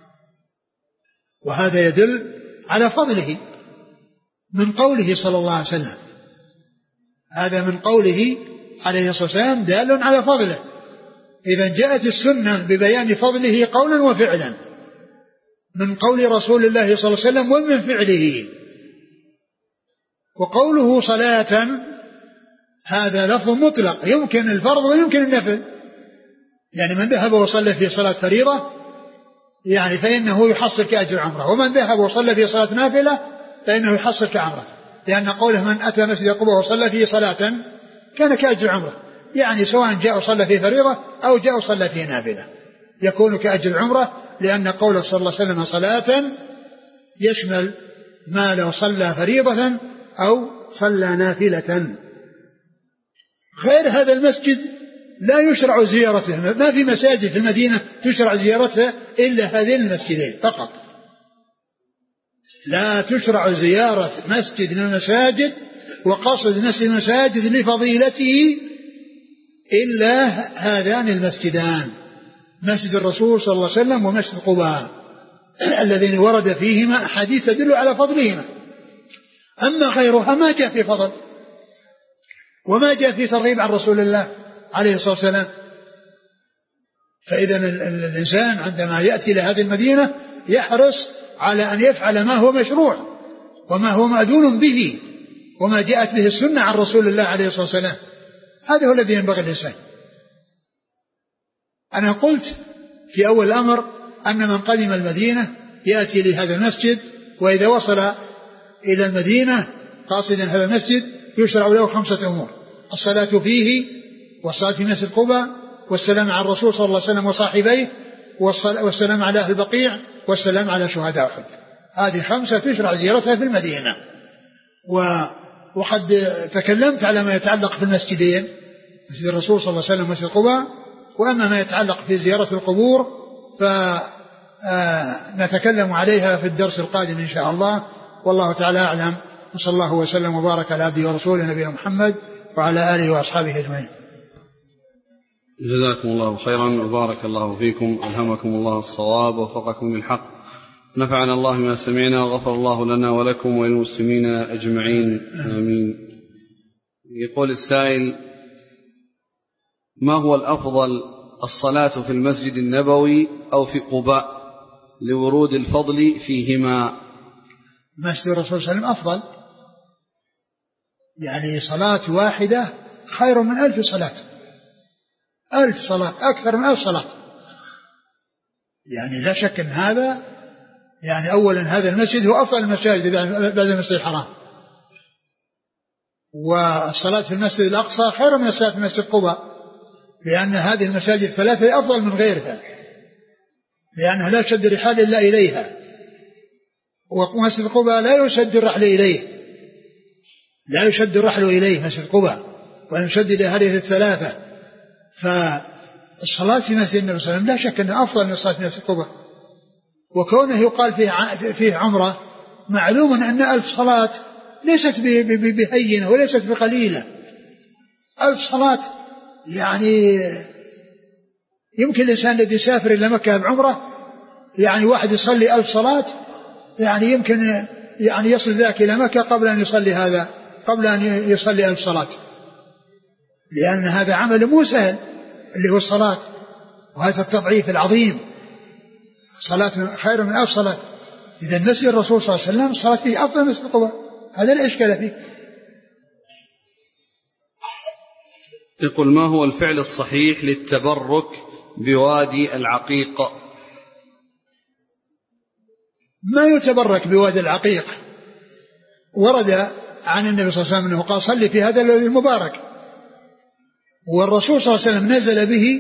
وهذا يدل على فضله من قوله صلى الله عليه وسلم. هذا من قوله عليه الصلاة والسلام دال على فضله. إذا جاءت السنة ببيان فضله قولا وفعلا من قول رسول الله صلى الله عليه وسلم ومن فعله. وقوله صلاة هذا لفظ مطلق يمكن الفرض ويمكن النفل، يعني من ذهب وصلى في صلاة فريضة يعني فإنه يحصل كأجر عمره، ومن ذهب وصلى في صلاة نافلة فإنه يحصل كعمره، لأن قوله من أتى مسجد قباء وصلى فيه صلاة كان كأجر عمره، يعني سواء جاء وصلى في فريضة أو جاء وصلى في نافلة يكون كأجر عمره، لأن قوله صلى الله عليه وسلم صلاة يشمل ما لو صلى فريضة أو صلى نافلة. غير هذا المسجد لا يشرع زيارته، ما في مساجد في المدينة تشرع زيارتها إلا هذين المسجدين فقط. لا تشرع زيارة مسجد من المساجد وقصد مسجد المساجد لفضيلته إلا هذان المسجدان، مسجد الرسول صلى الله عليه وسلم ومسجد قباء الذين ورد فيهما أحاديث تدل على فضلهما. أما غيرها ما جاء في فضل وما جاء في ترغيب عن رسول الله عليه الصلاة والسلام. فإذا الإنسان عندما يأتي إلى هذه المدينة يحرص على أن يفعل ما هو مشروع وما هو مأذون به وما جاءت به السنة عن رسول الله عليه الصلاة والسلام. هذا هو الذي ينبغي الإنسان. أنا قلت في أول الأمر أن من قدم المدينة يأتي لهذا المسجد، وإذا وصل إلى المدينة قاصدا هذا المسجد يشرع له خمسة أمور: الصلاة فيه، والصلاة في مسجد قباء، والسلام على الرسول صلى الله عليه وسلم وصاحبيه، والسلام على أهل البقيع، والسلام على شهداء أحد. هذه خمسة تشرع زيارتها في المدينة. وقد تكلمت على ما يتعلق في المسجدين، مسجد الرسول صلى الله عليه وسلم ومسجد قباء. وأما ما يتعلق في زيارة القبور فنتكلم عليها في الدرس القادم إن شاء الله، والله تعالى أعلم. وصلى الله وسلم وبارك على عبده ورسوله نبينا محمد وعلى آله وأصحابه أجمعين. جزاكم الله خيرا وبارك الله فيكم، ألهمكم الله الصواب ووفقكم للحق، نفعنا الله ما سمعنا وغفر الله لنا ولكم وللمسلمين أجمعين آمين. يقول السائل: ما هو الأفضل، الصلاة في المسجد النبوي أو في قباء لورود الفضل فيهما؟ مسجد الرسول صلى الله عليه وسلم أفضل، يعني صلاة واحدة خير من ألف صلاة، ألف صلاة أكثر من ألف صلاة. يعني لا شك أن هذا، يعني أولا هذا المسجد هو أفضل المساجد بعد المسجد الحرام، والصلاة في المسجد الأقصى خير من الصلاة في مسجد قباء، لأن هذه المساجد الثلاثة أفضل من غيرها، لأنها لا تشد الرحال إلا إليها، ومسجد قباء لا يشد الرحل إليه، لا يشد الرحل إليه مسجد قباء، ويشد إلى هذه الثلاثة. فالصلاة في مسجد النبي صلى الله عليه وسلم لا شك أنها أفضل من الصلاة في مسجد قباء. وكونه يقال فيه, فيه عمرة، معلوم أن ألف صلاة ليست بهينة وليست بقليلة. ألف صلاة يعني يمكن الإنسان الذي يسافر إلى مكة بعمرة، يعني واحد يصلي ألف صلاة، يعني يمكن يعني يصل ذاك إلى مكة قبل أن يصلي هذا، قبل أن يصلي ألف صلاة، لأن هذا عمل مو سهل اللي هو الصلاة، وهذا التضعيف العظيم. صلاة خير من ألف صلاة. إذا مسجد الرسول صلى الله عليه وسلم الصلاة فيه أفضل من مسجد قباء، هذا لا إشكال فيه. يقول: ما هو الفعل الصحيح للتبرك بوادي العقيق؟ ما يتبرك بوادي العقيق، ورد عن النبي صلى الله عليه وسلم أنه قال: صلي في هذا الوادي المبارك. والرسول صلى الله عليه وسلم نزل به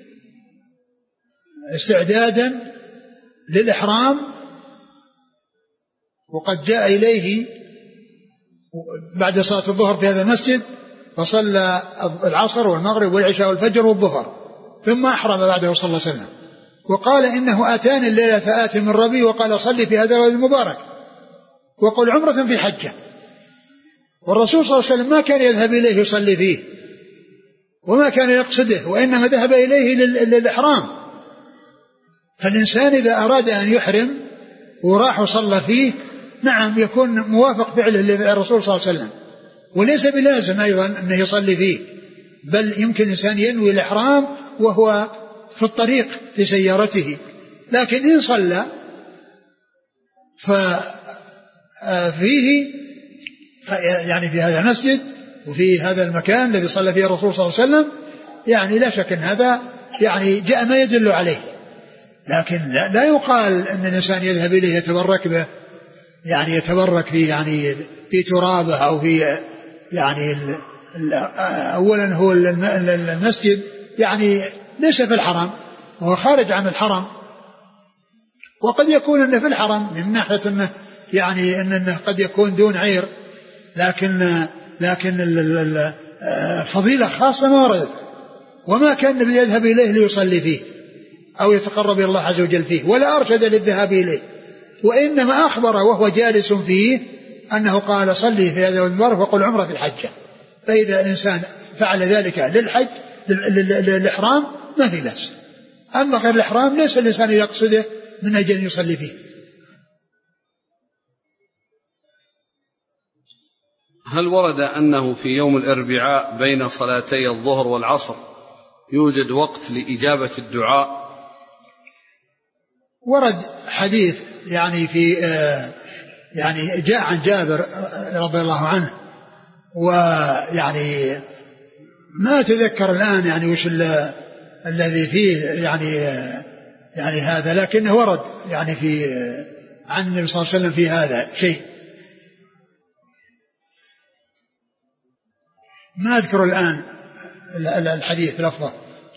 استعدادا للإحرام، وقد جاء إليه بعد صلاة الظهر في هذا المسجد، فصلى العصر والمغرب والعشاء والفجر والظهر، ثم أحرم بعده صلى الله عليه وسلم، وقال: إنه أتاني الليلة آت من ربي وقال: صلي في هذا الوادي المبارك وقل عمرة في حجة. والرسول صلى الله عليه وسلم ما كان يذهب إليه يصلي فيه، وما كان يقصده، وإنما ذهب إليه للإحرام. فالإنسان إذا أراد أن يحرم وراح وصلى فيه، نعم يكون موافق فعله للرسول صلى الله عليه وسلم، وليس بلازم أيضا أنه يصلي فيه، بل يمكن الإنسان ينوي الإحرام وهو في الطريق في سيارته. لكن إن صلى ففيه يعني في هذا المسجد وفي هذا المكان الذي صلى فيه الرسول صلى الله عليه وسلم، يعني لا شك أن هذا يعني جاء ما يدل عليه. لكن لا, لا يقال أن الإنسان يذهب إليه يتبرك به، يعني يتبرك في يعني في ترابه أو في يعني ال ال أولا هو المسجد يعني ليس في الحرم، وهو خارج عن الحرم، وقد يكون أنه في الحرم من ناحية أنه يعني أنه قد يكون دون عير، لكن لكن فضيلة خاصة ما وردت، وما كان النبي يذهب إليه ليصلي فيه أو يتقرب إلى الله عز وجل فيه، ولا أرشد للذهاب إليه، وإنما أخبر وهو جالس فيه أنه قال: صلي في هذا المبارك وقل عمرة في الحجة. فإذا الإنسان فعل ذلك للحج للإحرام ما في بأس، أما غير الإحرام ليس الإنسان يقصده من أجل أن يصلي فيه. هل ورد أنه في يوم الأربعاء بين صلاتي الظهر والعصر يوجد وقت لإجابة الدعاء؟ ورد حديث يعني في يعني جاء عن جابر رضي الله عنه، ويعني ما أتذكر الآن يعني وش الذي فيه يعني يعني هذا، لكنه ورد يعني في عن النبي صلى الله عليه وسلم في هذا شيء، ما أذكر الآن الحديث لفظه.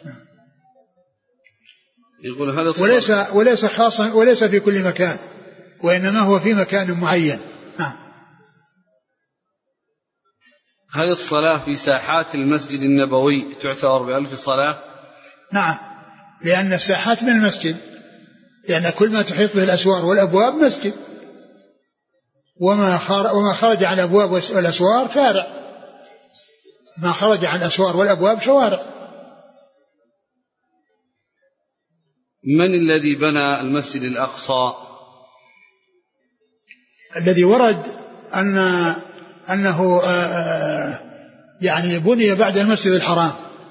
يقول هذا وليس وليس خاصا وليس في كل مكان، وإنما هو في مكان معين. هل الصلاة في ساحات المسجد النبوي تعتبر بألف صلاة؟ نعم، لأن الساحات من المسجد، لأن كل ما تحيط به الأسوار والأبواب مسجد، وما خرج عن الأبواب والأسوار شارع، ما خرج عن الأسوار والأبواب شوارع. من الذي بنى المسجد الأقصى؟ الذي ورد أن أنه يعني بني بعد المسجد الحرام،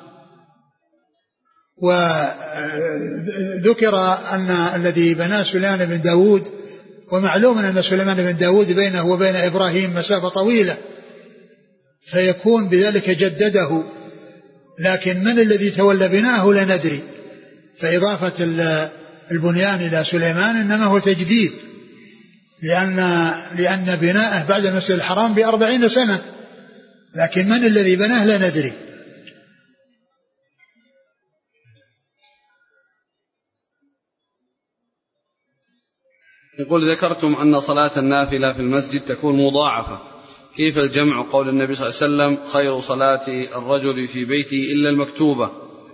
وذكر أن الذي بنى سليمان بن داود، ومعلوم أن سليمان بن داود بينه وبين إبراهيم مسافة طويلة، فيكون بذلك جدده، لكن من الذي تولى بناءه لا ندري، فإضافة البنيان إلى سليمان إنما هو تجديد، لأن, لأن بناءه بعد المسجد الحرام بأربعين سنة، لكن من الذي بناه لا ندري. يقول ذكرتم أن صلاة النافلة في المسجد تكون مضاعفة، كيف الجمع قول النبي صلى الله عليه وسلم خير صلاة الرجل في بيته إلا المكتوبة؟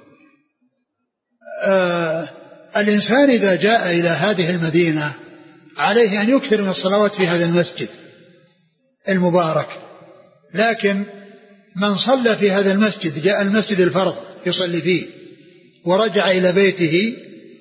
آه الإنسان إذا جاء إلى هذه المدينة عليه أن يكثر من الصلوات في هذا المسجد المبارك، لكن من صلى في هذا المسجد جاء المسجد الفرض يصلي فيه ورجع إلى بيته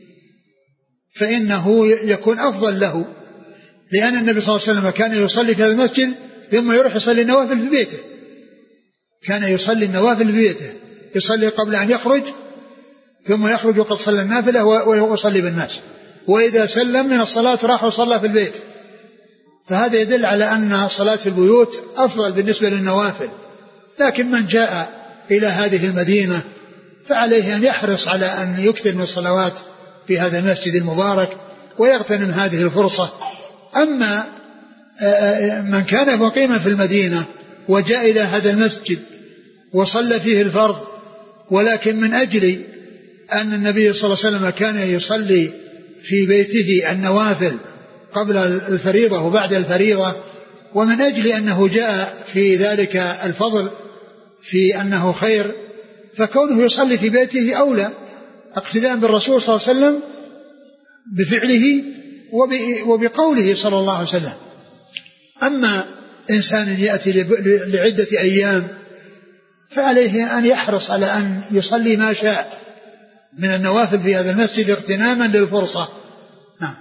فإنه يكون أفضل له، لأن النبي صلى الله عليه وسلم كان يصلي في هذا المسجد ثم يروح يصلي النوافل في بيته، كان يصلي النوافل في بيته، يصلي قبل أن يخرج ثم يخرج وقد صلى النافلة ويصلي بالناس، وإذا سلم من الصلاة راح وصلى في البيت. فهذا يدل على أن صلاة في البيوت أفضل بالنسبة للنوافل. لكن من جاء إلى هذه المدينة فعليه أن يحرص على أن يكثر من الصلوات في هذا المسجد المبارك ويغتنم هذه الفرصة. أما من كان مقيما في المدينة وجاء إلى هذا المسجد وصلى فيه الفرض، ولكن من أجل أن النبي صلى الله عليه وسلم كان يصلي في بيته النوافل قبل الفريضة وبعد الفريضة، ومن أجل أنه جاء في ذلك الفضل في أنه خير، فكونه يصلي في بيته أولى اقتداء بالرسول صلى الله عليه وسلم بفعله وبقوله صلى الله عليه وسلم. أما إنسان يأتي لعدة أيام فعليه أن يحرص على أن يصلي ما شاء من النوافل في هذا المسجد اغتناما للفرصة. نعم.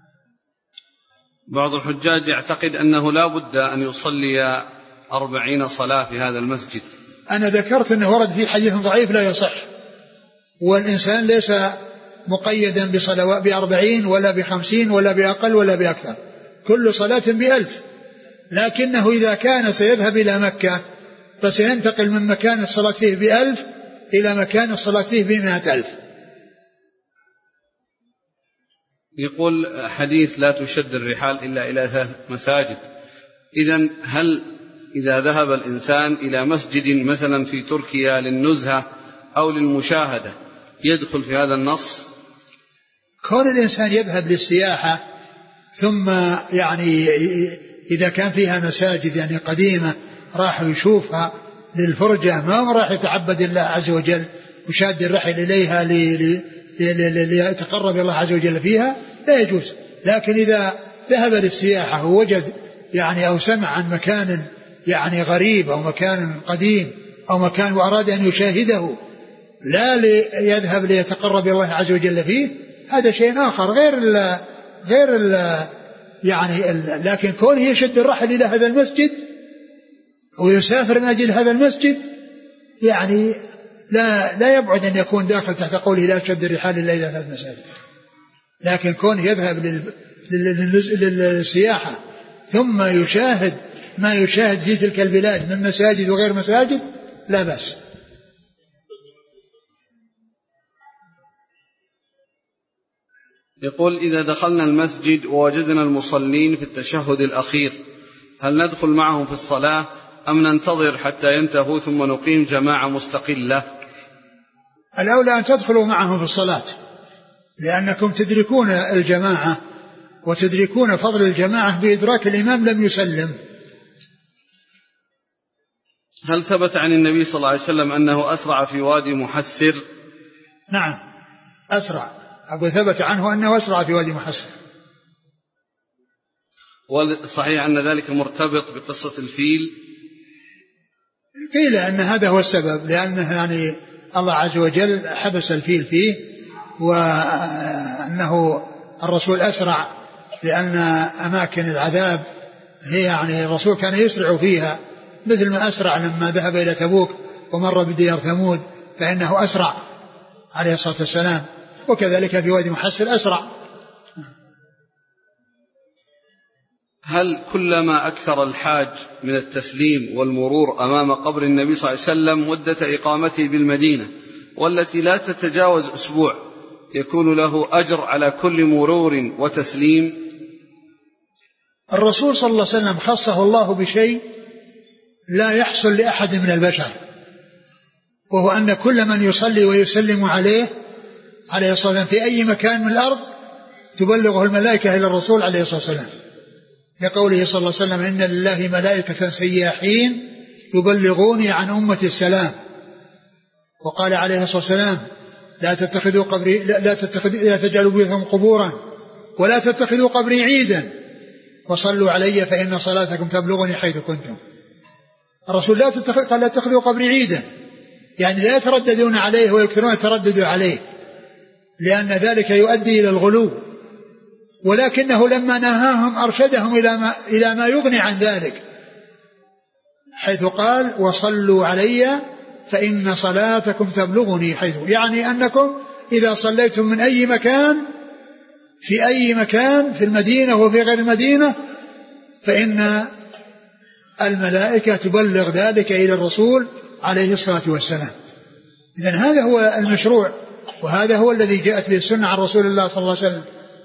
بعض الحجاج يعتقد أنه لا بد أن يصلي أربعين صلاة في هذا المسجد. أنا ذكرت أنه ورد في حديث ضعيف لا يصح، والإنسان ليس مقيدا بصلوات بأربعين ولا بخمسين ولا بأقل ولا بأكثر، كل صلاة بألف، لكنه إذا كان سيذهب إلى مكة فسينتقل من مكان الصلاة فيه بألف إلى مكان الصلاة فيه بمئة ألف. يقول حديث لا تشد الرحال إلا إلى ثلاث مساجد، إذن هل إذا ذهب الإنسان إلى مسجد مثلا في تركيا للنزهة أو للمشاهدة يدخل في هذا النص؟ كون الإنسان يذهب للسياحة ثم يعني إذا كان فيها مساجد يعني قديمة راح يشوفها للفرجة، ما راح يتعبد الله عز وجل وشاد الرحل إليها ليتقرب الله عز وجل فيها، لا يجوز. لكن إذا ذهب للسياحة ووجد يعني أو سمع عن مكان يعني غريب أو مكان قديم أو مكان وأراد أن يشاهده لا ليذهب ليتقرب الله عز وجل فيه، هذا شيء آخر غير ال غير ال يعني ال لكن كونه يشد الرحل إلى هذا المسجد ويسافر من أجل هذا المسجد يعني لا لا يبعد أن يكون داخل تحت قوله لا تشد الرحال إلا إلى ثلاث مساجد. لكن كونه يذهب للسياحة ثم يشاهد ما يشاهد في تلك البلاد من مساجد وغير مساجد لا بأس. يقول إذا دخلنا المسجد ووجدنا المصلين في التشهد الأخير هل ندخل معهم في الصلاة أم ننتظر حتى ينتهوا ثم نقيم جماعة مستقلة؟ الأولى أن تدخلوا معهم في الصلاة، لأنكم تدركون الجماعة وتدركون فضل الجماعة بإدراك الإمام لم يسلم. هل ثبت عن النبي صلى الله عليه وسلم أنه أسرع في وادي محسر؟ نعم أسرع، أقول ثبت عنه أنه أسرع في وادي محسر. وصحيح أن ذلك مرتبط بقصة الفيل؟ قيل أن هذا هو السبب، لأنه يعني الله عز وجل حبس الفيل فيه، وأنه الرسول أسرع لأن أماكن العذاب هي يعني الرسول كان يسرع فيها، مثل ما أسرع لما ذهب إلى تبوك ومر بديار ثمود فإنه أسرع عليه الصلاة والسلام، وكذلك في وادي محسر أسرع. هل كلما أكثر الحاج من التسليم والمرور أمام قبر النبي صلى الله عليه وسلم مدة إقامته بالمدينة والتي لا تتجاوز أسبوع يكون له أجر على كل مرور وتسليم؟ الرسول صلى الله عليه وسلم خصه الله بشيء لا يحصل لأحد من البشر، وهو أن كل من يصلي ويسلم عليه عليه الصلاة والسلام في أي مكان من الأرض تبلغه الملائكة إلى الرسول عليه الصلاة والسلام، لقوله صلى الله عليه وسلم إن لله ملائكة سياحين يبلغوني عن أمة السلام. وقال عليه الصلاة والسلام لا تتخذوا قبري لا, لا, تتخذ لا تجعلوا بيوتكم قبورا ولا تتخذوا قبري عيدا وصلوا علي فإن صلاتكم تبلغني حيث كنتم. الرسول لا تتخذ قال لا تتخذوا قبري عيدا، يعني لا يترددون عليه ويكثرون التردد عليه، لأن ذلك يؤدي إلى الغلو، ولكنه لما نهاهم أرشدهم إلى ما, إلى ما يغني عن ذلك، حيث قال وصلوا علي فإن صلاتكم تبلغني حيث، يعني أنكم إذا صليتم من أي مكان في أي مكان في المدينة وفي غير المدينة فإن الملائكة تبلغ ذلك إلى الرسول عليه الصلاة والسلام. إذن هذا هو المشروع، وهذا هو الذي جاءت به السنة عن رسول الله صلى الله عليه وسلم.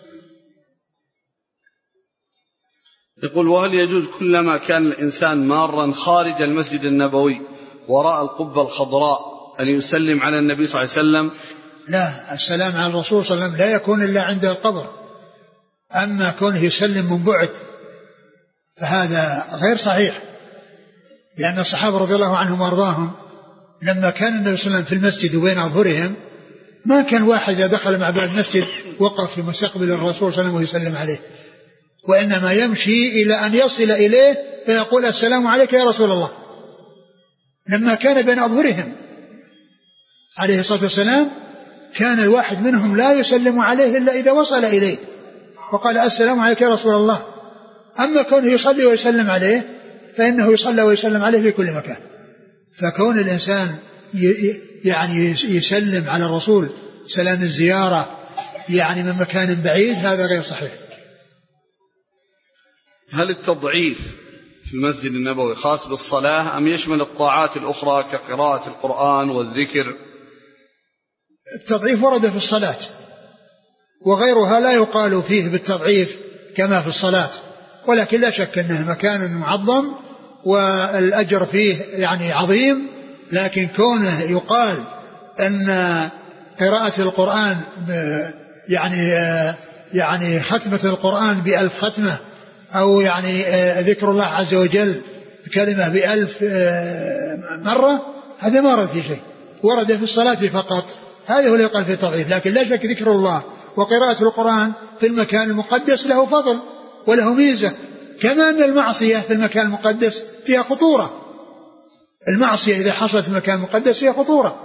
يقول وهل يجوز كلما كان الإنسان مارا خارج المسجد النبوي وراء القبة الخضراء أن يسلم على النبي صلى الله عليه وسلم؟ لا، السلام على الرسول صلى الله عليه وسلم لا يكون إلا عند القبر، أما كونه يسلم من بعد فهذا غير صحيح، لأن الصحابة رضي الله عنهم وارضاهم لما كان النبي صلى الله عليه وسلم في المسجد وبين أظهرهم ما كان واحد إذا دخل مع باب المسجد وقف في مستقبل الرسول صلى الله عليه وسلم ويسلم عليه، وإنما يمشي إلى أن يصل إليه فيقول السلام عليك يا رسول الله، لما كان بين أظهرهم عليه الصلاة والسلام كان الواحد منهم لا يسلم عليه إلا إذا وصل إليه وقال السلام عليك يا رسول الله. أما كونه يصلي ويسلم عليه فإنه يصلى ويسلم عليه في كل مكان، فكون الإنسان يعني يسلم على الرسول سلام الزيارة يعني من مكان بعيد هذا غير صحيح. هل التضعيف في المسجد النبوي خاص بالصلاة أم يشمل الطاعات الأخرى كقراءة القرآن والذكر؟ التضعيف ورد في الصلاة وغيرها لا يقال فيه بالتضعيف كما في الصلاة، ولكن لا شك أنه مكان معظم والأجر فيه يعني عظيم، لكن كونه يقال أن قراءة القرآن يعني يعني ختمة القرآن بألف ختمة أو يعني ذكر الله عز وجل كلمة بألف مرة هذا ما ورد في شيء، ورد في الصلاة فقط، هذا هو اللي يقال في تضعيف. لكن لا شك ذكر الله وقراءة القرآن في المكان المقدس له فضل وله ميزة، كما أن المعصية في المكان المقدس فيها خطورة، المعصية إذا حصلت في المكان المقدس فيها خطورة،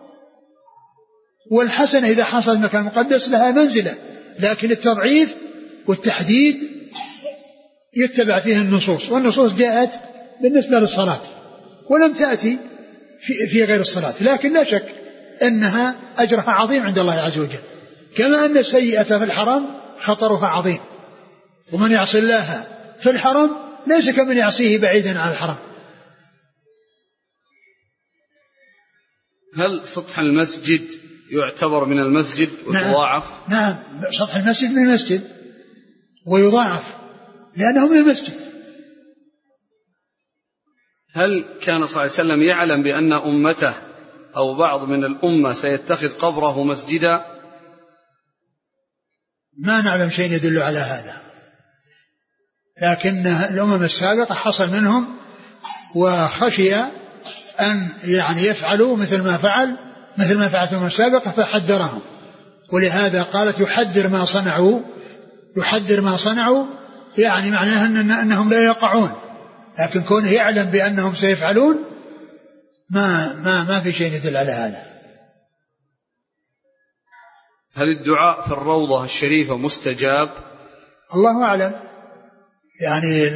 والحسنة إذا حصلت في المكان المقدس لها منزلة، لكن التضعيف والتحديد يتبع فيها النصوص، والنصوص جاءت بالنسبة للصلاة ولم تأتي في, في غير الصلاة، لكن لا شك أنها أجرها عظيم عند الله عز وجل، كما أن السيئة في الحرم خطرها عظيم، ومن يعصي الله في الحرم ليس كمن يعصيه بعيدا عن الحرم. هل سطح المسجد يعتبر من المسجد ويضاعف؟ نعم, نعم سطح المسجد من المسجد ويضاعف لأنه من المسجد. هل كان صلى الله عليه وسلم يعلم بأن أمته أو بعض من الأمة سيتخذ قبره مسجدا؟ ما نعلم شيء يدل على هذا، لكن الأمم السابقة حصل منهم وخشي أن يعني يفعلوا مثل ما فعل مثل ما فعل في السابقة فحذرهم. ولهذا قالت يحذر ما صنعوا يحذر ما صنعوا يعني معناها أن أنهم لا يقعون، لكن كونه يعلم بأنهم سيفعلون ما ما ما في شيء يدل على هذا. هل الدعاء في الروضة الشريفة مستجاب؟ الله أعلم. يعني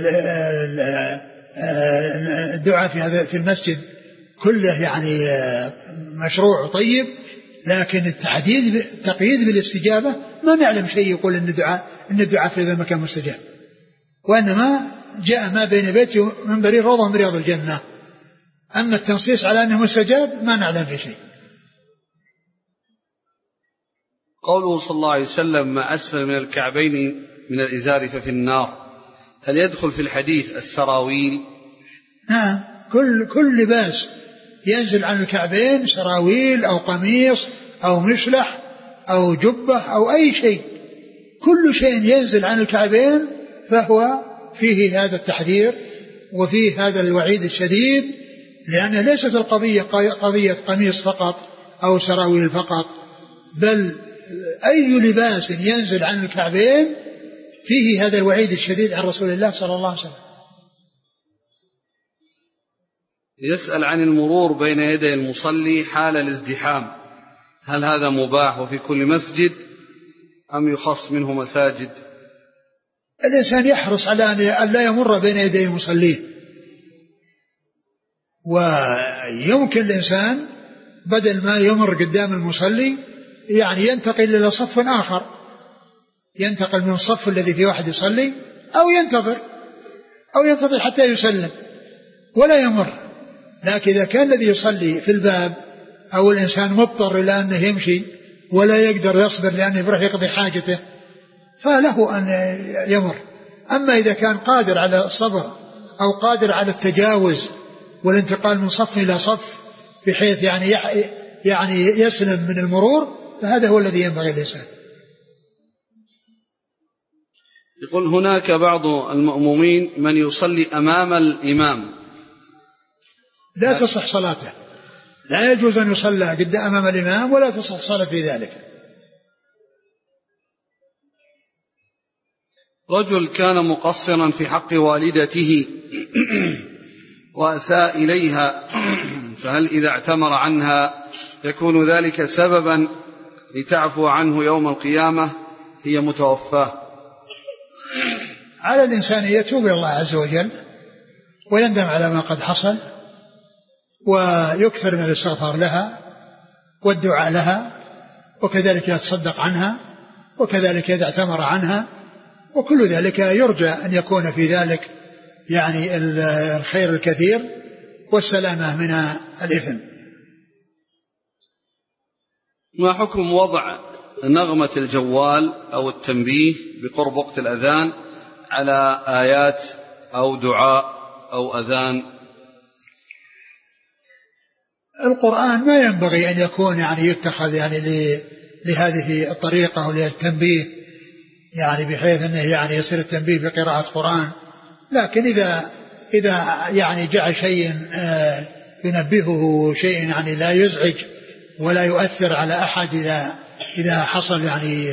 الدعاء في هذا في المسجد كله يعني مشروع طيب، لكن التحديد التقييد بالاستجابة ما نعلم شيء يقول ان الدعاء ان الدعاء في هذا المكان مستجاب، وانما جاء ما بين بيتي ومنبري روضة من رياض الجنة. اما التنصيص على انه مستجاب ما نعلم في شيء. قوله صلى الله عليه وسلم ما أسفل من الكعبين من الإزار ففي النار، هل يدخل في الحديث السراويل؟ نعم، كل كل لباس ينزل عن الكعبين، سراويل أو قميص أو مشلح أو جبة أو أي شيء، كل شيء ينزل عن الكعبين فهو فيه هذا التحذير وفيه هذا الوعيد الشديد، لأن ليست القضية قضية قميص فقط أو سراويل فقط، بل أي لباس ينزل عن الكعبين فيه هذا الوعيد الشديد عن رسول الله صلى الله عليه وسلم. يسأل عن المرور بين يدي المصلي حال الازدحام، هل هذا مباح وفي كل مسجد أم يخص منه مساجد؟ الإنسان يحرص على أن لا يمر بين يدي المصلين، ويمكن الإنسان بدل ما يمر قدام المصلي يعني ينتقل إلى صف آخر، ينتقل من الصف الذي فيه واحد يصلي أو ينتظر أو ينتظر حتى يسلم ولا يمر. لكن إذا كان الذي يصلي في الباب أو الإنسان مضطر إلى أنه يمشي ولا يقدر يصبر لأنه يروح يقضي حاجته فله أن يمر. أما إذا كان قادر على الصبر أو قادر على التجاوز والانتقال من صف إلى صف بحيث يعني يعني يسلم من المرور، فهذا هو الذي ينبغي الإنسان. يقول هناك بعض المأمومين من يصلي أمام الإمام لا تصح صلاته، لا يجوز أن يصلى قد أمام الإمام ولا تصح صلاة في ذلك. رجل كان مقصرا في حق والدته وأساء إليها، فهل إذا اعتمر عنها يكون ذلك سببا لتعفو عنه يوم القيامة هي متوفاه؟ على الإنسان يتوب إلى الله عز وجل ويندم على ما قد حصل ويكثر من الاستغفار لها والدعاء لها، وكذلك يتصدق عنها، وكذلك إذا اعتمر عنها، وكل ذلك يرجى أن يكون في ذلك يعني الخير الكثير والسلامة من الإثم. ما حكم وضع نغمة الجوال أو التنبيه بقرب وقت الأذان على آيات أو دعاء أو أذان؟ القرآن ما ينبغي أن يكون يعني يتخذ يعني لهذه الطريقة وللتنبيه، يعني بحيث أنه يعني يصير التنبيه بقراءة قرآن، لكن إذا إذا يعني جاء شيء ينبهه شيء يعني لا يزعج ولا يؤثر على أحد، إذا إذا حصل يعني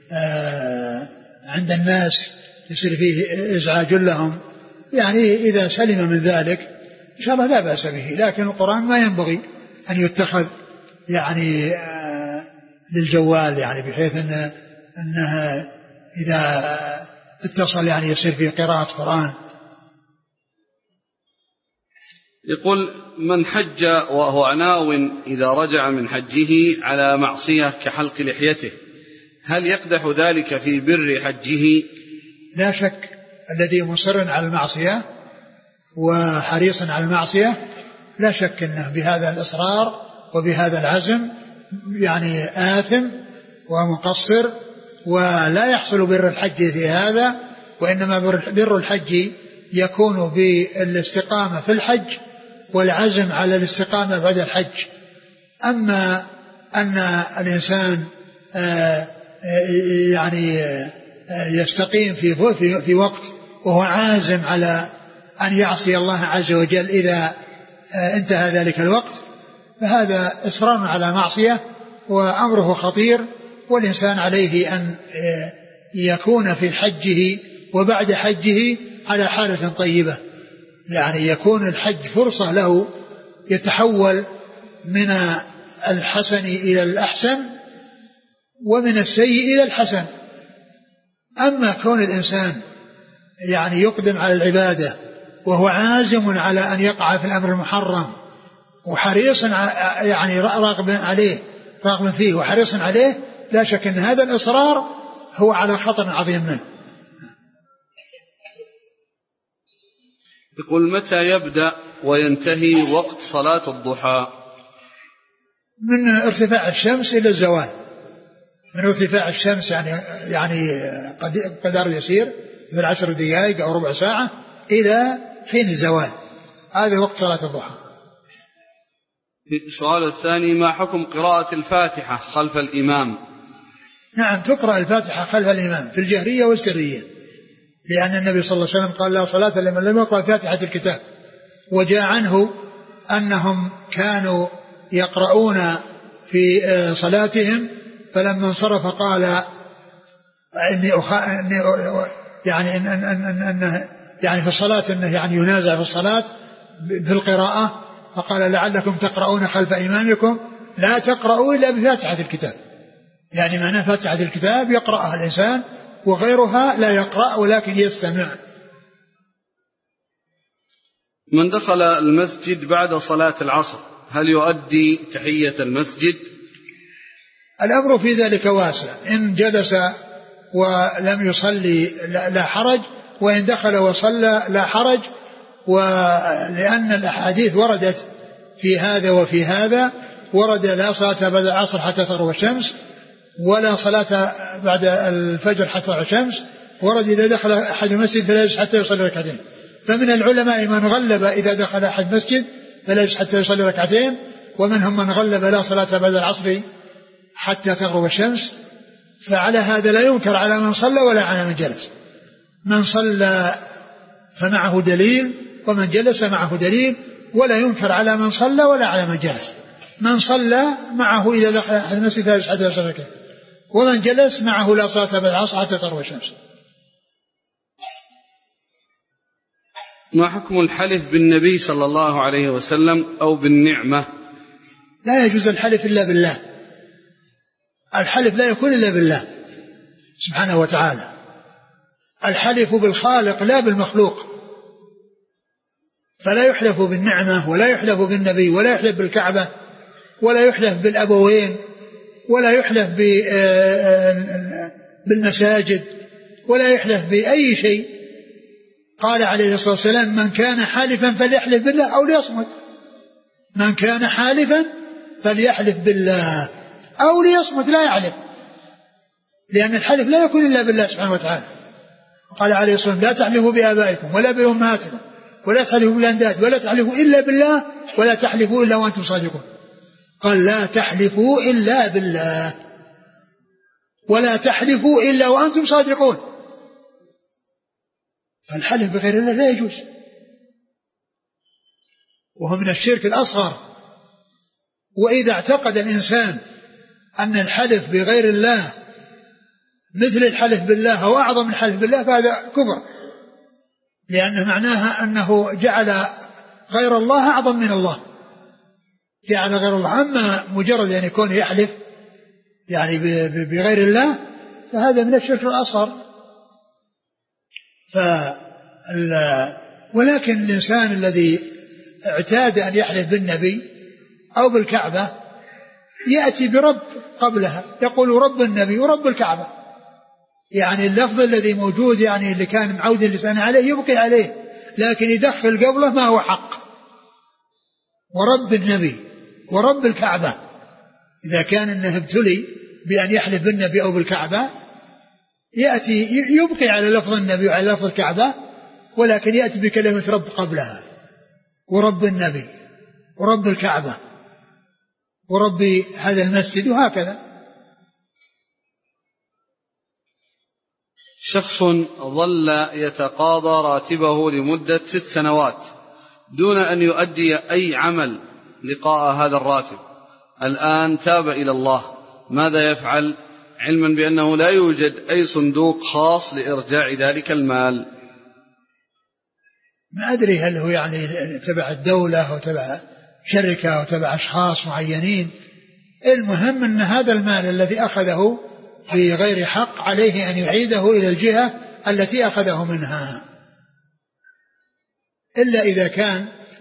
عند الناس يصير فيه إزعاج لهم، يعني إذا سلم من ذلك إن شاء الله لا بأس به. لكن القرآن ما ينبغي أن يتخذ يعني للجوال، يعني بحيث أن أنها إذا اتصل يعني يصير فيه قراءة قرآن. يقول من حج وهو ناو إذا رجع من حجه على معصية كحلق لحيته، هل يقدح ذلك في بر حجه؟ لا شك، الذي مصر على المعصية وحريص على المعصية لا شك أنه بهذا الإصرار وبهذا العزم يعني آثم ومقصر، ولا يحصل بر الحج في هذا، وإنما بر الحج يكون بالاستقامة في الحج والعزم على الاستقامة بعد الحج. أما أن الإنسان يعني يستقيم في في في وقت وهو عازم على أن يعصي الله عز وجل إذا انتهى ذلك الوقت، فهذا إصرار على معصية وأمره خطير، والإنسان عليه أن يكون في حجه وبعد حجه على حالة طيبة، يعني يكون الحج فرصة له يتحول من الحسن إلى الأحسن ومن السيء إلى الحسن. أما كون الإنسان يعني يقدم على العبادة وهو عازم على أن يقع في الأمر المحرم وحريص يعني راغب عليه راغب فيه وحريص عليه، لا شك أن هذا الإصرار هو على خطر عظيم منه. يقول: متى يبدأ وينتهي وقت صلاة الضحى؟ من ارتفاع الشمس إلى الزوال، من ارتفاع الشمس يعني يعني قدر يسير من عشر دقائق أو ربع ساعة إلى حين الزوال، هذا وقت صلاة الضحى. السؤال الثاني: ما حكم قراءة الفاتحة خلف الإمام؟ نعم، تقرأ الفاتحة خلف الإمام في الجهرية والسرية، لأن النبي صلى الله عليه وسلم قال: لا صلاة لمن لم يقرأ فاتحة الكتاب. وجاء عنه أنهم كانوا يقرؤون في صلاتهم، فلما انصرف قال: إني أخ... إني يعني إن إن إن إن يعني في الصلاة إنه يعني ينازع في الصلاة في القراءة، فقال: لعلكم تقرؤون خلف إمامكم لا تقرؤوا إلا بفاتحة الكتاب. يعني معنى فاتحة الكتاب يقرأها الإنسان، وغيرها لا يقرأ ولكن يستمع. من دخل المسجد بعد صلاة العصر هل يؤدي تحية المسجد؟ الأمر في ذلك واسع، إن جلس ولم يصلي لا حرج، وإن دخل وصلى لا حرج، ولأن الأحاديث وردت في هذا وفي هذا. ورد: لا صلاة بعد العصر حتى تغرب الشمس، ولا صلاة بعد الفجر حتى تطلع الشمس. ورد: إذا دخل أحد المسجد فلا يجلس حتى يصلي ركعتين. فمن العلماء من غلب إذا دخل أحد مسجد فلا يجلس حتى يصلي ركعتين، ومنهم من غلب لا صلاة بعد العصر حتى تغرب الشمس. فعلى هذا لا ينكر على من صلى ولا على من جلس. من صلى فمعه دليل، ومن جلس معه دليل، ولا ينكر على من صلى ولا على من جلس. من صلى معه إذا دخل أحد المسجد فلا يجلس حتى يصلي ركعتين، ومن جلس معه لا صلاة بعد العصر حتى تغرب الشمس. ما حكم الحلف بالنبي صلى الله عليه وسلم أو بالنعمة؟ لا يجوز الحلف إلا بالله. الحلف لا يكون إلا بالله سبحانه وتعالى. الحلف بالخالق لا بالمخلوق، فلا يحلف بالنعمة ولا يحلف بالنبي ولا يحلف بالكعبة ولا يحلف بالأبوين ولا يحلف بالمساجد ولا يحلف بأي شيء. قال عليه الصلاة والسلام: من كان حالفا فليحلف بالله أو ليصمت. من كان حالفا فليحلف بالله أو ليصمت، لا يحلف، لأن الحلف لا يكون إلا بالله سبحانه وتعالى. قال عليه الصلاة والسلام: لا تحلفوا بآبائكم ولا بأمهاتكم ولا تحلفوا بالأنداد ولا تحلفوا إلا بالله ولا تحلفوا إلا وأنتم صادقون. قال: لا تحلفوا إلا بالله ولا تحلفوا إلا وأنتم صادقون. فالحلف بغير الله لا يجوز، وهو من الشرك الأصغر. وإذا اعتقد الإنسان أن الحلف بغير الله مثل الحلف بالله أو أعظم من الحلف بالله فهذا كفر، لأن معناها أنه جعل غير الله أعظم من الله، جعل غير الله. أما مجرد أن يكون يحلف يعني بغير الله فهذا من الشرك الأصغر. ولكن الإنسان الذي اعتاد أن يحلف بالنبي أو بالكعبة يأتي برب قبلها، يقول رب النبي ورب الكعبة، يعني اللفظ الذي موجود يعني اللي كان معود اللسان عليه يبقي عليه، لكن يدخل قبله ما هو حق، ورب النبي ورب الكعبة. إذا كان أنه ابتلي بأن يحلف بالنبي أو بالكعبة يأتي يبقي على لفظ النبي وعلى لفظ الكعبة، ولكن يأتي بكلمة رب قبلها، ورب النبي ورب الكعبة ورب هذا المسجد، وهكذا. شخص ظل يتقاضى راتبه لمدة ست سنوات دون أن يؤدي أي عمل لقاء هذا الراتب، الآن تاب إلى الله، ماذا يفعل علما بأنه لا يوجد أي صندوق خاص لإرجاع ذلك المال؟ ما أدري هل هو يعني تبع الدولة أو تبع شركة أو تبع أشخاص معينين، المهم أن هذا المال الذي أخذه في غير حق عليه أن يعيده إلى الجهة التي أخذه منها، إلا إذا كان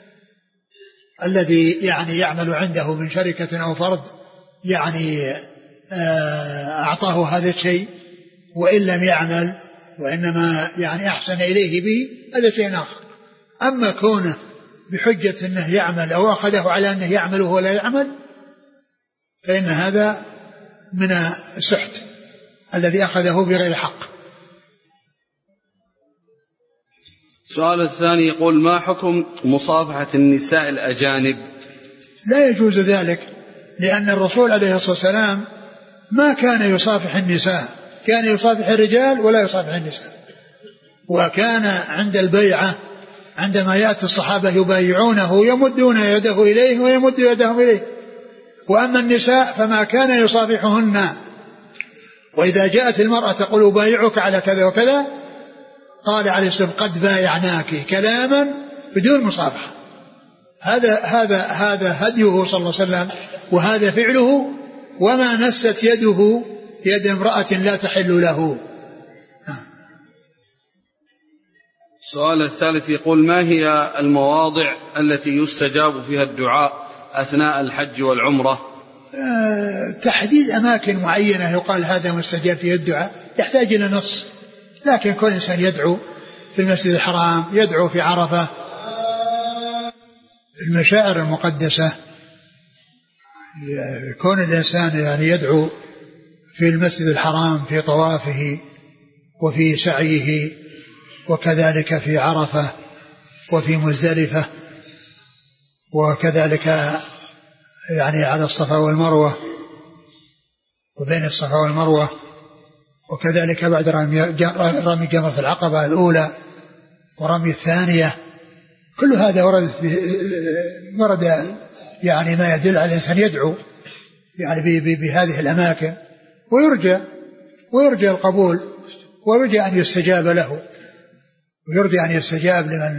الذي يعني يعمل عنده من شركة أو فرد يعني أعطاه هذا الشيء وإن لم يعمل وإنما يعني أحسن إليه به، هذا شيء آخر. أما كونه بحجة أنه يعمل أو أخذه على أنه يعمل وهو لا يعمل فإن هذا من السحت الذي أخذه بغير حق. السؤال الثاني يقول: ما حكم مصافحة النساء الأجانب؟ لا يجوز ذلك، لأن الرسول عليه الصلاة والسلام ما كان يصافح النساء، كان يصافح الرجال ولا يصافح النساء. وكان عند البيعة عندما يأتي الصحابة يبايعونه يمدون يده إليه ويمد يدهم إليه، وأما النساء فما كان يصافحهن. وإذا جاءت المرأة تقول أبايعك على كذا وكذا قال عليه الصلاة والسلام: قد بايعناك، كلاما بدون مصافحة. هذا هذا هذا هديه صلى الله عليه وسلم، وهذا فعله، وما مست يده يد امرأة لا تحل له. السؤال الثالث يقول: ما هي المواضع التي يستجاب فيها الدعاء أثناء الحج والعمرة؟ أه تحديد أماكن معينة يقال هذا مستجاب فيه الدعاء يحتاج إلى نص، لكن كل إنسان يدعو في المسجد الحرام، يدعو في عرفة، المشاعر المقدسة، كون الإنسان يعني يدعو في المسجد الحرام في طوافه وفي سعيه، وكذلك في عرفة وفي مزدلفة، وكذلك يعني على الصفا والمروة وبين الصفا والمروة، وكذلك بعد رمي جمرة العقبة الأولى ورمي الثانية. كل هذا ورد ورد يعني ما يدل على الإنسان يدعو يعني بهذه الأماكن، ويرجى ويرجى القبول، ويرجى أن يستجاب له، ويرجى أن يستجاب لمن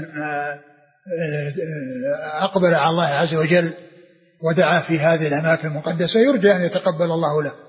أقبل على الله عز وجل ودعا في هذه الأماكن المقدسة، يرجى أن يتقبل الله له.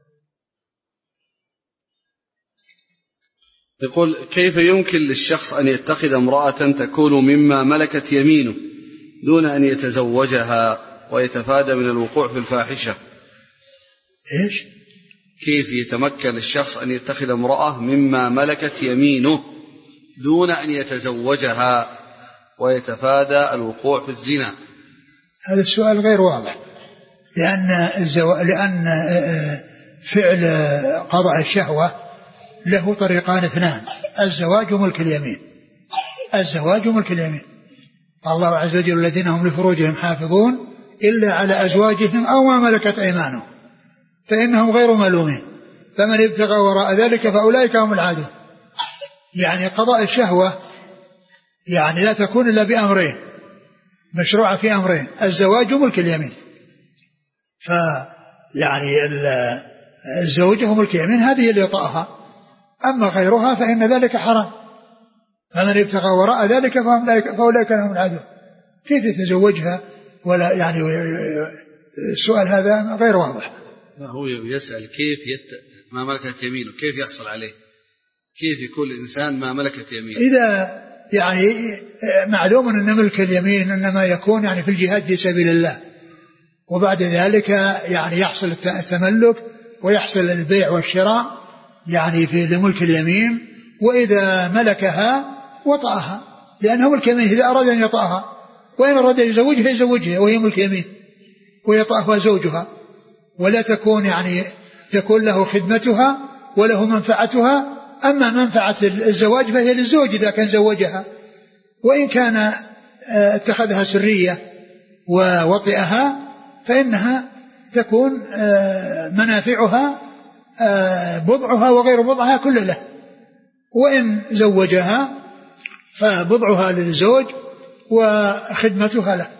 يقول: كيف يمكن للشخص أن يتخذ امرأة تكون مما ملكت يمينه دون أن يتزوجها ويتفادى من الوقوع في الفاحشة؟ إيش؟ كيف يتمكن الشخص أن يتخذ امرأة مما ملكت يمينه دون أن يتزوجها ويتفادى الوقوع في الزنا؟ هذا السؤال غير واضح، لأن الزو... لأن فعل قضاء الشهوة له طريقان اثنان: الزواج وملك اليمين. الزواج وملك اليمين، قال الله عز وجل: الذين هم لفروجهم حافظون إلا على أزواجهم أو ما ملكت أيمانهم فإنهم غير ملومين فمن ابتغى وراء ذلك فأولئك هم العادون. يعني قضاء الشهوة يعني لا تكون إلا بأمرين، مشروعة في أمرين: الزواج وملك اليمين. فيعني الزوجة وملك اليمين هذه اللي يطأها، أما غيرها فإن ذلك حرام، فمن ابتغى وراء ذلك فأولئك هم العادون. كيف يتزوجها؟ ولا يعني السؤال هذا غير واضح. هو يسأل كيف يت... ما ملكت يمينه كيف يحصل عليه، كيف يكون الإنسان ما ملكت يمينه؟ إذا يعني معلوم أن ملك اليمين إنما يكون يعني في الجهاد في سبيل الله، وبعد ذلك يعني يحصل التملك ويحصل البيع والشراء يعني في لملك اليمين. وإذا ملكها وطأها، لأنه ملك يمين إذا أراد أن يطأها، وإن أراد يزوجها يزوجها وهي ملك يمين ويطأها زوجها، ولا تكون يعني تكون له خدمتها وله منفعتها. أما منفعة الزواج فهي للزوج إذا كان زوجها، وإن كان اتخذها سرية ووطئها فإنها تكون منافعها بضعها وغير بضعها كل له. وإن زوجها فبضعها للزوج وخدمتها له.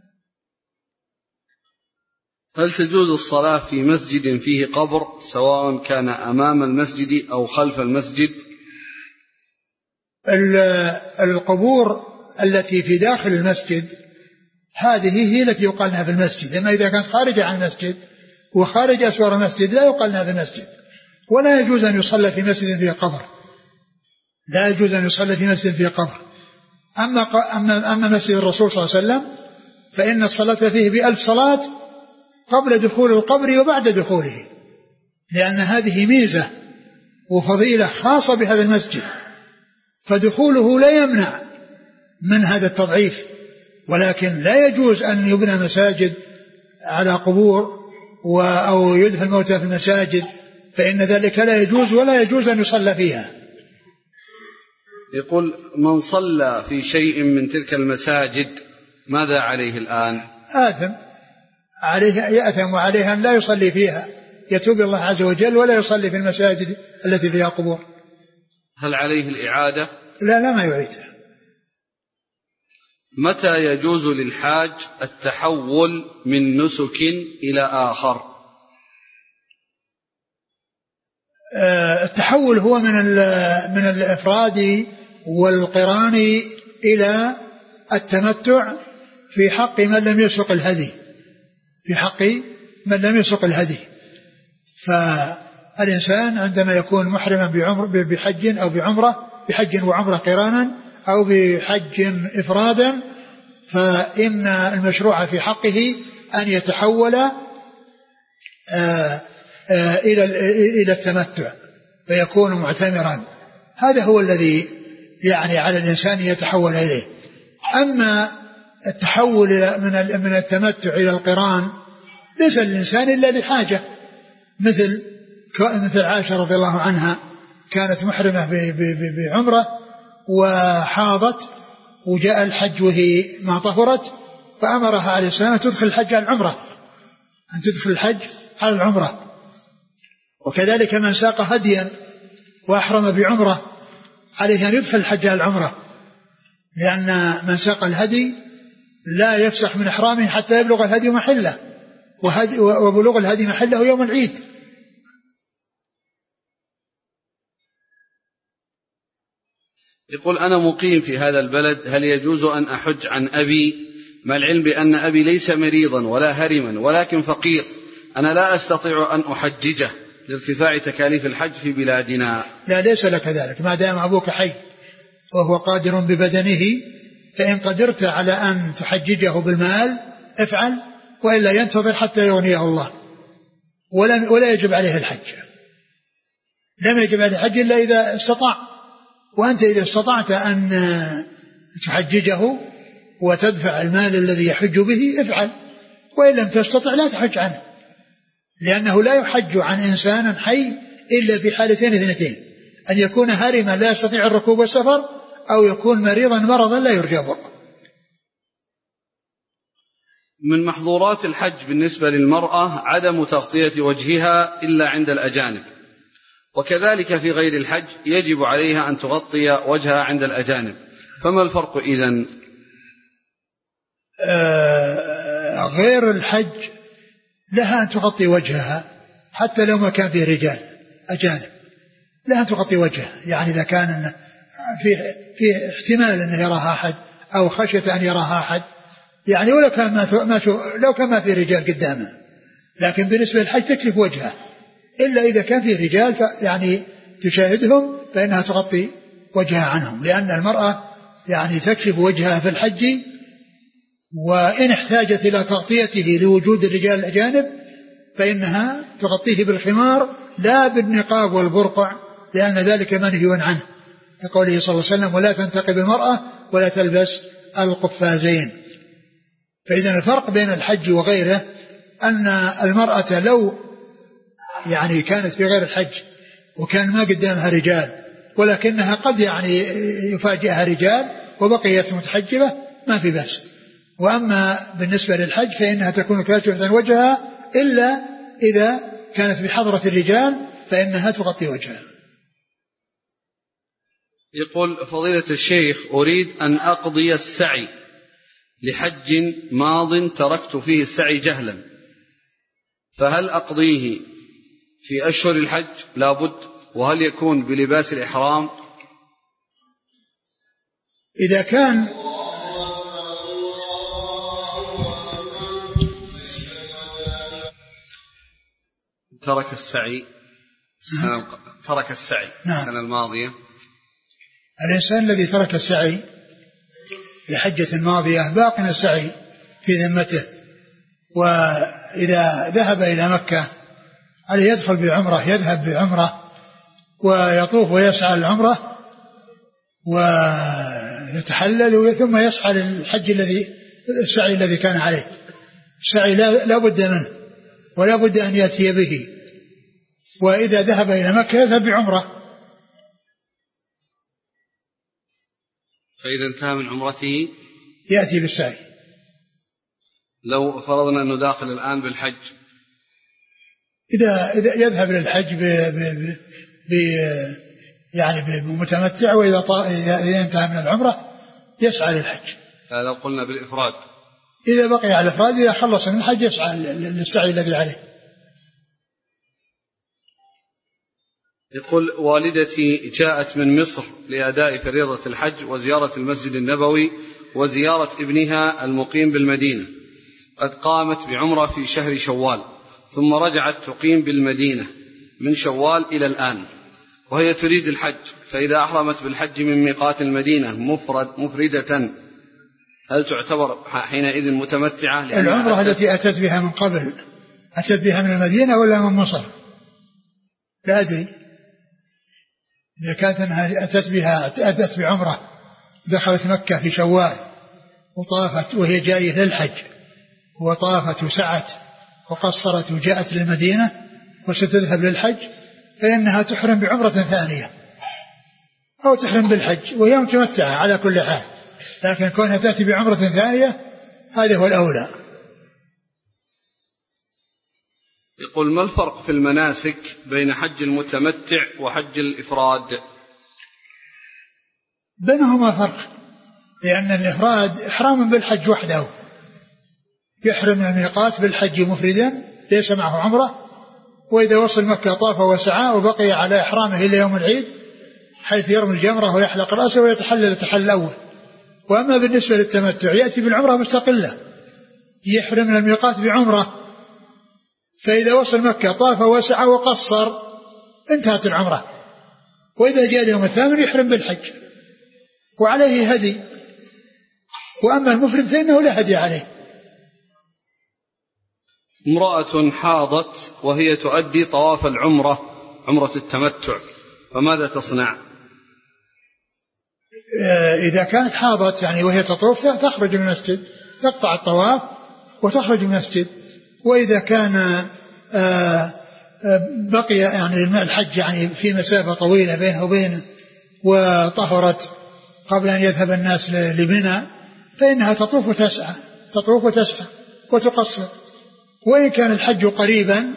هل تجوز الصلاة في مسجد فيه قبر سواء كان أمام المسجد أو خلف المسجد؟ القبور التي في داخل المسجد هذه هي التي يقال لها في المسجد، أما إذا كانت خارجة عن المسجد وخارج أسوار المسجد لا يقال لها في المسجد. ولا يجوز أن يصلى في مسجد فيه قبر، لا يجوز أن يصلى في مسجد فيه قبر. أما, أما, أما مسجد الرسول صلى الله عليه وسلم فإن الصلاة فيه بألف صلاة قبل دخول القبر وبعد دخوله، لأن هذه ميزة وفضيلة خاصة بهذا المسجد، فدخوله لا يمنع من هذا التضعيف، ولكن لا يجوز أن يبنى مساجد على قبور أو يدفن الموتى في المساجد، فإن ذلك لا يجوز ولا يجوز أن يصلى فيها. يقول من صلى في شيء من تلك المساجد ماذا عليه الآن؟ آثم، عليه يأثم وعليه أن لا يصلي فيها، يتوب الله عز وجل ولا يصلي في المساجد التي فيها قبور. هل عليه الإعادة؟ لا لا ما يعيدها. متى يجوز للحاج التحول من نسك إلى آخر؟ التحول هو من من الإفراد والقران إلى التمتع في حق من لم يسق الهدي، في حق من لم يسق الهدي. فالإنسان عندما يكون محرما بعمر بحج أو بعمرة، بحج وعمرة قرانا أو بحج إفرادا، فإن المشروع في حقه أن يتحول آآ آآ إلى إلى التمتع فيكون معتمرا. هذا هو الذي يعني على الإنسان يتحول إليه. أما التحول من من التمتع إلى القران ليس للإنسان إلا لحاجة، مثل مثل عائشة رضي الله عنها كانت محرمة بعمرة وحاضت وجاء الحج وهي ما طهرت، فأمرها عليه السلام أن تدخل الحج على العمرة، أن تدخل الحج على العمرة. وكذلك من ساق هديا وأحرم بعمرة عليه أن يدخل الحج على العمرة، لأن من ساق الهدي لا يفسخ من إحرامه حتى يبلغ الهدي محله، وبلوغ الهدي محله يوم العيد. يقول أنا مقيم في هذا البلد، هل يجوز أن أحج عن أبي مع العلم بأن أبي ليس مريضا ولا هرما ولكن فقير؟ أنا لا أستطيع أن أحججه لارتفاع تكاليف الحج في بلادنا. لا ليس لك ذلك، ما دام أبوك حي وهو قادر ببدنه، فإن قدرت على أن تحججه بالمال افعل، وإلا ينتظر حتى يغنيه الله، ولا, ولا يجب عليه الحج. لم يجب عليه الحج إلا إذا استطاع، وأنت إذا استطعت أن تحججه وتدفع المال الذي يحج به افعل، وإن لم تستطع لا تحج عنه، لأنه لا يحج عن إنسان حي إلا في حالتين اثنتين: أن يكون هارما لا يستطيع الركوب والسفر، أو يكون مريضا مرضا لا يرجى برؤه. من محظورات الحج بالنسبة للمرأة عدم تغطية وجهها إلا عند الأجانب، وكذلك في غير الحج يجب عليها أن تغطي وجهها عند الأجانب، فما الفرق إذن؟ آه غير الحج لها أن تغطي وجهها حتى لو ما كان فيه رجال أجانب، لها أن تغطي وجهها. يعني إذا كان في في احتمال أن يراها أحد أو خشية أن يراها أحد، يعني ولو كان ما ما لو كان ما في رجال قدامه، لكن بالنسبة للحج تكشف وجهها، إلا إذا كان في رجال يعني تشاهدهم فإنها تغطي وجهها عنهم، لأن المرأة يعني تكشف وجهها في الحج، وإن احتاجت إلى تغطيته لوجود الرجال الأجانب فإنها تغطيه بالخمار لا بالنقاب والبرقع، لأن ذلك منهي عنه، كقوله صلى الله عليه وسلم: ولا تنتقب المرأة ولا تلبس القفازين. فإذا الفرق بين الحج وغيره أن المرأة لو يعني كانت في غير الحج وكان ما قدامها رجال، ولكنها قد يعني يفاجئها رجال وبقيت متحجبة ما في بأس. وأما بالنسبة للحج فإنها تكون كاشفة وجهها إلا إذا كانت بحضرة الرجال فإنها تغطي وجهها. يقول فضيلة الشيخ: أريد أن أقضي السعي لحج ماض تركت فيه السعي جهلا، فهل أقضيه في أشهر الحج لا بد؟ وهل يكون بلباس الإحرام؟ إذا كان ترك السعي ترك السعي السنة الماضية، الإنسان الذي ترك السعي لحجة الماضية باق السعي في ذمته، وإذا ذهب إلى مكة عليه يدخل بعمرة، يذهب بعمرة ويطوف ويسعى العمرة ويتحلل ثم يسعى للحج الذي السعي الذي كان عليه. السعي لا بد منه ولا بد أن يأتي به، وإذا ذهب إلى مكة يذهب بعمرة. فإذا انتهى من عمرته يأتي بالسعي. لو فرضنا أنه داخل الآن بالحج، إذا إذا يذهب للحج ب ب ب يعني بمتمتع، وإذا إذا انتهى من العمرة يسعى للحج. لو قلنا بالإفراد، إذا بقي على الإفراد إذا خلص من الحج يسعى للسعي الذي عليه. يقول والدتي جاءت من مصر لأداء فريضة الحج وزيارة المسجد النبوي وزيارة ابنها المقيم بالمدينة، قد قامت بعمرة في شهر شوال ثم رجعت تقيم بالمدينة من شوال إلى الآن، وهي تريد الحج، فإذا أحرمت بالحج من ميقات المدينة مفرد مفردة هل تعتبر حينئذ متمتعة؟ العمرة التي أتت بها من قبل أتت بها من المدينة ولا من مصر؟ لا أدري. إذا كانت أنها أتت بها أتت بعمرة دخلت مكة في شوال وطافت وهي جاية للحج وطافت وسعت وقصرت وجاءت للمدينة وستذهب للحج، فإنها تحرم بعمرة ثانية أو تحرم بالحج وهي متمتعة على كل حال، لكن كونها تأتي بعمرة ثانية هذا هو الأولى. يقول ما الفرق في المناسك بين حج المتمتع وحج الإفراد؟ بينهما فرق، لأن الإفراد إحرام بالحج وحده، يحرم الميقات بالحج مفردا ليس معه عمرة، وإذا وصل مكة طاف وسعى وبقي على إحرامه إلى يوم العيد حيث يرمي الجمرة ويحلق رأسه ويتحلل التحلل الأول. وأما بالنسبة للتمتع يأتي بالعمرة مستقلة، يحرم الميقات بعمرة، فإذا وصل مكة طاف وسعى وقصر انتهت العمرة، وإذا جاء اليوم الثامن يحرم بالحج وعليه هدي. وأما المفرد فإنه لا هدي عليه. امرأة حاضت وهي تؤدي طواف العمرة عمرة التمتع فماذا تصنع؟ إذا كانت حاضت يعني وهي تطوف تخرج من المسجد، تقطع الطواف وتخرج من المسجد. وإذا كان بقي يعني الحج يعني في مسافة طويلة بينه وبينه وطهرت قبل أن يذهب الناس لمنى فإنها تطوف وتسعى تطوف وتسعى وتقصر. وإن كان الحج قريبا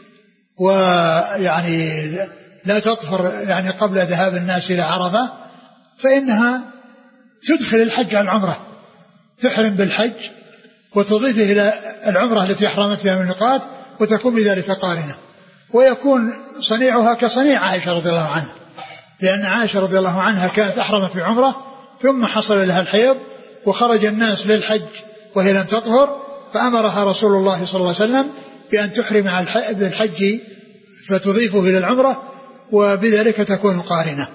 ويعني لا تطهر يعني قبل ذهاب الناس إلى عرفة فإنها تدخل الحج على العمرة، تحرم بالحج وتضيفه إلى العمرة التي أحرمت بها من الميقات وتكون بذلك قارنة. ويكون صنيعها كصنيع عائشة رضي الله عنها، لأن عائشة رضي الله عنها كانت أحرمت بعمرة ثم حصل لها الحيض وخرج الناس للحج وهي لم تطهر، فأمرها رسول الله صلى الله عليه وسلم بأن تحرم بالحج فتضيفه إلى العمرة وبذلك تكون قارنة.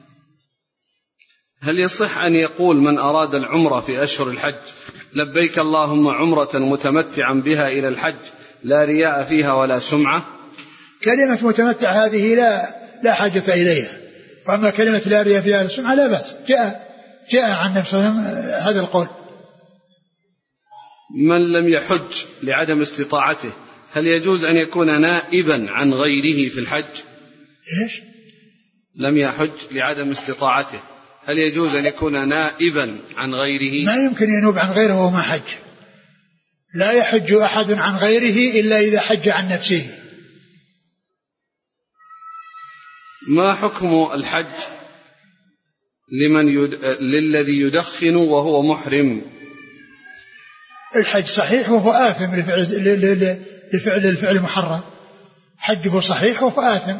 هل يصح أن يقول من أراد العمرة في أشهر الحج لبيك اللهم عمرة متمتعا بها إلى الحج لا رياء فيها ولا سمعة؟ كلمة متمتع هذه لا لا حاجة إليها، وأما كلمة لا رياء فيها ولا سمعة لا بأس، جاء جاء عن نفسه هذا القول. من لم يحج لعدم استطاعته هل يجوز أن يكون نائبا عن غيره في الحج؟ إيش؟ لم يحج لعدم استطاعته هل يجوز أن يكون نائبا عن غيره؟ ما يمكن ينوب عن غيره وهو ما حج. لا يحج أحد عن غيره إلا إذا حج عن نفسه. ما حكم الحج لمن يد... للذي يدخن وهو محرم؟ الحج صحيح وهو آثم لفعل, لفعل الفعل المحرم، حجه صحيح وهو آثم.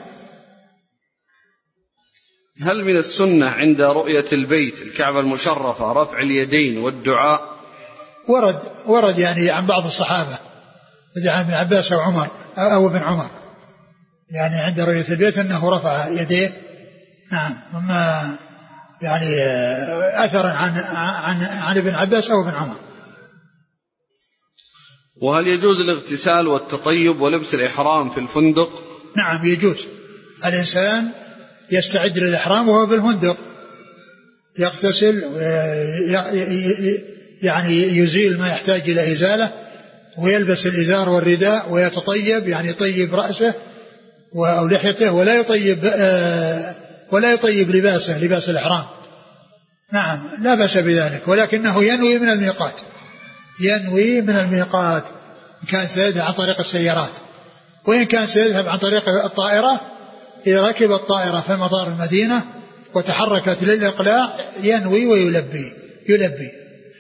هل من السنة عند رؤية البيت الكعبة المشرفة رفع اليدين والدعاء؟ ورد ورد يعني عن بعض الصحابة عن ابن عباس أو عمر أو ابن عمر، يعني عند رؤية البيت أنه رفع يديه. نعم. وما يعني أثرا عن, عن, عن ابن عباس أو ابن عمر. وهل يجوز الاغتسال والتطيب ولبس الإحرام في الفندق؟ نعم يجوز. الإنسان يستعد للإحرام وهو في الفندق، يغتسل يعني يزيل ما يحتاج إلى إزالة، ويلبس الإزار والرداء ويتطيب، يعني يطيب رأسه أو لحيته، ولا يطيب ولا يطيب لباسه لباس الإحرام. نعم لا بأس بذلك، ولكنه ينوي من الميقات، ينوي من الميقات إن كان سيذهب عن طريق السيارات، وإن كان سيذهب عن طريق الطائرة إذا ركب الطائرة في مطار المدينة وتحركت للإقلاع ينوي ويلبي يلبي.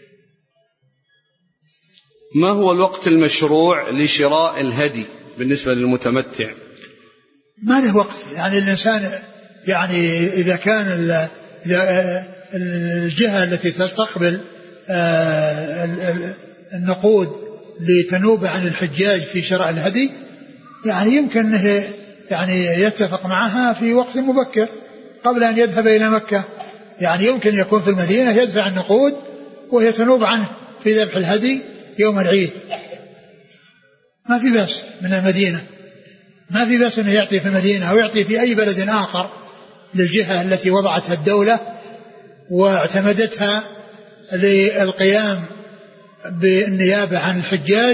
ما هو الوقت المشروع لشراء الهدي بالنسبة للمتمتع؟ ما له وقت، يعني الإنسان يعني إذا كان الجهة التي تستقبل النقود لتنوب عن الحجاج في شراء الهدي يعني يمكن يعني يتفق معها في وقت مبكر قبل أن يذهب إلى مكة، يعني يمكن يكون في المدينة يدفع النقود وهي تنوب عنه في ذبح الهدي يوم العيد، ما في بأس من المدينة، ما في بأس أنه يعطي في المدينة أو يعطي في أي بلد آخر للجهة التي وضعتها الدولة واعتمدتها للقيام بالنيابة عن الحجاج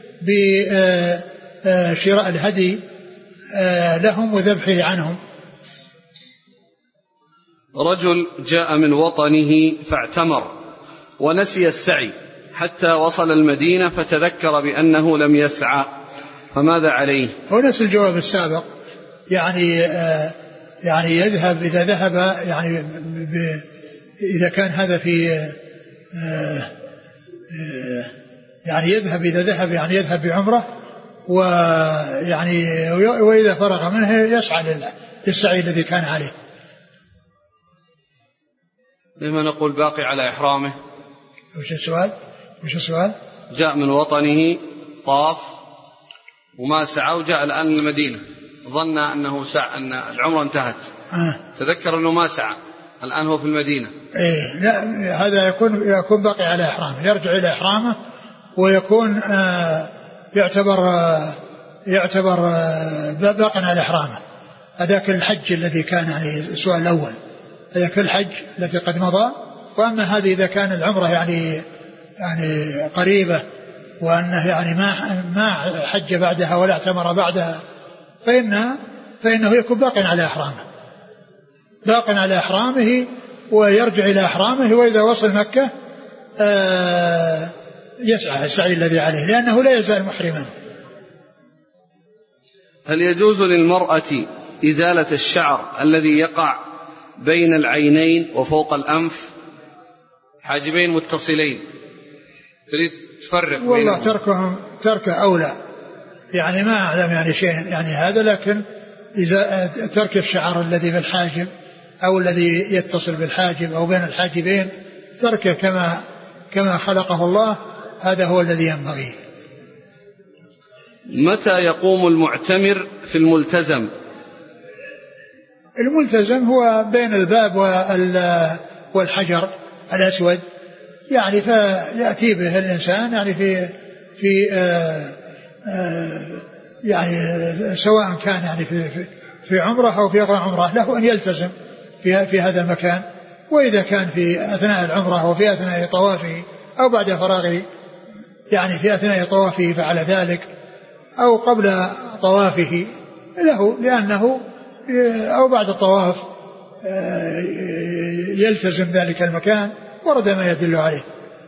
بشراء الهدي لهم وذبحه عنهم. رجل جاء من وطنه فاعتمر ونسي السعي حتى وصل المدينة فتذكر بأنه لم يسعى، فماذا عليه؟ هو نفس الجواب السابق، يعني يعني يذهب إذا ذهب يعني ب إذا كان هذا في يعني يذهب إذا ذهب يعني يذهب بعمرة، ويعني وإذا فرغ منه يسعى للسعي الذي كان عليه. لما نقول باقي على إحرامه؟ وش السؤال؟ وش السؤال؟ جاء من وطنه طاف وما سعى وجاء الآن المدينة، ظن أنه سعى أن العمرة انتهت، آه. تذكر أنه ما سعى، الآن هو في المدينة. إيه لا، هذا يكون يكون باقي على إحرامه، يرجع إلى إحرامه ويكون آه يعتبر آه يعتبر آه باقي على إحرامه. هذاك الحج الذي كان يعني السؤال الأول، هذاك الحج الذي قد مضى. وأما هذه إذا كان العمرة يعني يعني قريبة وأنه يعني ما ما حج بعدها ولا اعتمر بعدها، فإنه فإنه يكون باقي على إحرامه، باق على إحرامه ويرجع إلى إحرامه، وإذا وصل مكة آه يسعى السعي الذي عليه لأنه لا يزال محرما. هل يجوز للمرأة إزالة الشعر الذي يقع بين العينين وفوق الأنف، حاجبين متصلين، تريد تفرق؟ والله تركهم ترك أولى، يعني ما أعلم يعني شيء يعني هذا، لكن إذا ترك الشعر الذي في الحاجب أو الذي يتصل بالحاجب أو بين الحاجبين تركه كما كما خلقه الله، هذا هو الذي ينبغي. متى يقوم المعتمر في الملتزم؟ الملتزم هو بين الباب والحجر الأسود، يعني فيأتي به الإنسان يعني في في آآ آآ يعني سواء كان يعني في في, في عمره أو في غير عمره له أن يلتزم في في هذا المكان. وإذا كان في أثناء العمرة أو في أثناء طوافه أو بعد فراغه، يعني في أثناء طوافه فعل ذلك أو قبل طوافه له، لأنه أو بعد الطواف يلتزم ذلك المكان، ورد ما يدل عليه.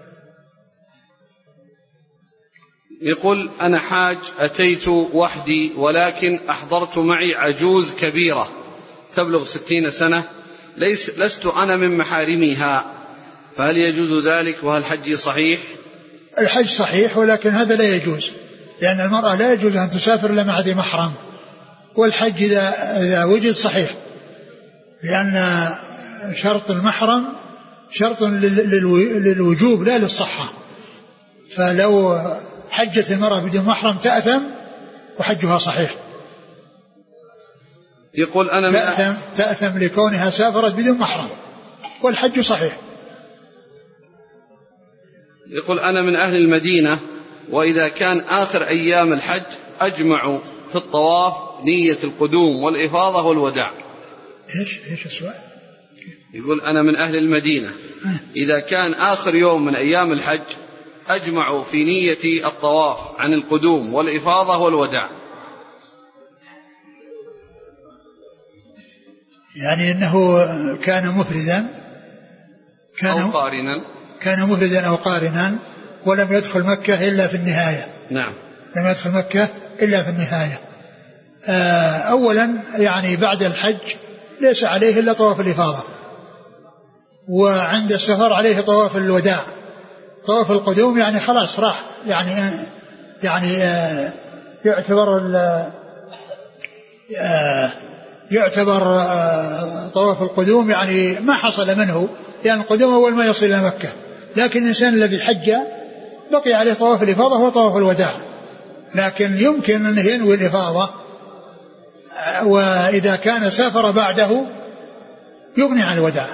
يقول أنا حاج أتيت وحدي ولكن أحضرت معي عجوز كبيرة تبلغ ستين سنة، ليس لست أنا من محارمها، فهل يجوز ذلك وهل حجي صحيح؟ الحج صحيح، ولكن هذا لا يجوز، لأن المرأة لا يجوز أن تسافر إلا مع ذي محرم. والحج إذا, إذا وجد صحيح، لأن شرط المحرم شرط للوجوب لا للصحة. فلو حجت المرأة بدون محرم تأثم وحجها صحيح. يقول أنا تأثم, تأثم لكونها سافرت بدون محرم، والحج صحيح. يقول أنا من أهل المدينة، وإذا كان آخر أيام الحج أجمعوا في الطواف نية القدوم والإفاضة والوداع. إيش إيش السؤال؟ يقول أنا من أهل المدينة، إذا كان آخر يوم من أيام الحج أجمعوا في نية الطواف عن القدوم والإفاضة والوداع. يعني أنه كان مفردا كان أو قارنا كان مفردا أو قارنا ولم يدخل مكة إلا في النهاية. نعم، لم يدخل مكة إلا في النهاية. أولا يعني بعد الحج ليس عليه إلا طواف الإفاضة، وعند السفر عليه طواف الوداع. طواف القدوم يعني خلاص راح، يعني يعني يعتبر يعتبر طواف القدوم يعني ما حصل منه، لأن القدوم أول ما يصل إلى مكة. لكن الإنسان الذي حج بقي عليه طواف الإفاضة وطواف الوداع، لكن يمكن أن ينوي الإفاضة، وإذا كان سافر بعده يغني عن الوداع.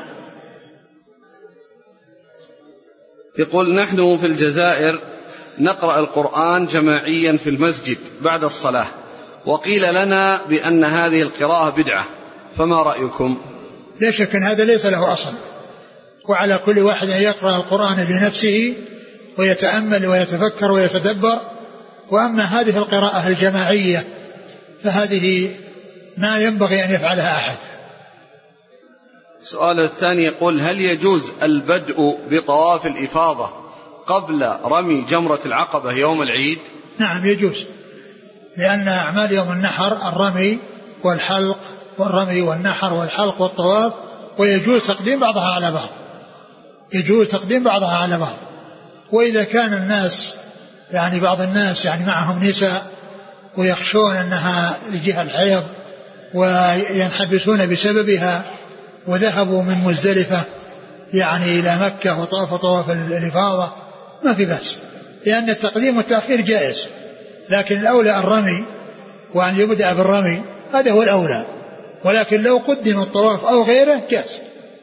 يقول نحن في الجزائر نقرأ القرآن جماعيا في المسجد بعد الصلاة، وقيل لنا بأن هذه القراءة بدعة، فما رأيكم؟ لا شك أن هذا ليس له أصل، وعلى كل واحد أن يقرأ القرآن لنفسه ويتأمل ويتفكر ويتدبر. وأما هذه القراءة الجماعية فهذه ما ينبغي أن يفعلها أحد. السؤال الثاني يقول هل يجوز البدء بطواف الإفاضة قبل رمي جمرة العقبة يوم العيد؟ نعم يجوز، لأن أعمال يوم النحر الرمي والحلق والرمي والنحر والحلق والطواف، ويجوز تقديم بعضها على بعض، يجوز تقديم بعضها على بعض. وإذا كان الناس يعني بعض الناس يعني معهم نساء ويخشون أنها لجهة الحيض وينحبسون بسببها وذهبوا من مزدلفة يعني إلى مكة وطافوا طواف الإفاضة ما في بأس، لأن التقديم والتأخير جائز، لكن الأولى الرمي وأن يبدأ بالرمي هذا هو الأولى، ولكن لو قدم الطواف أو غيره جائز.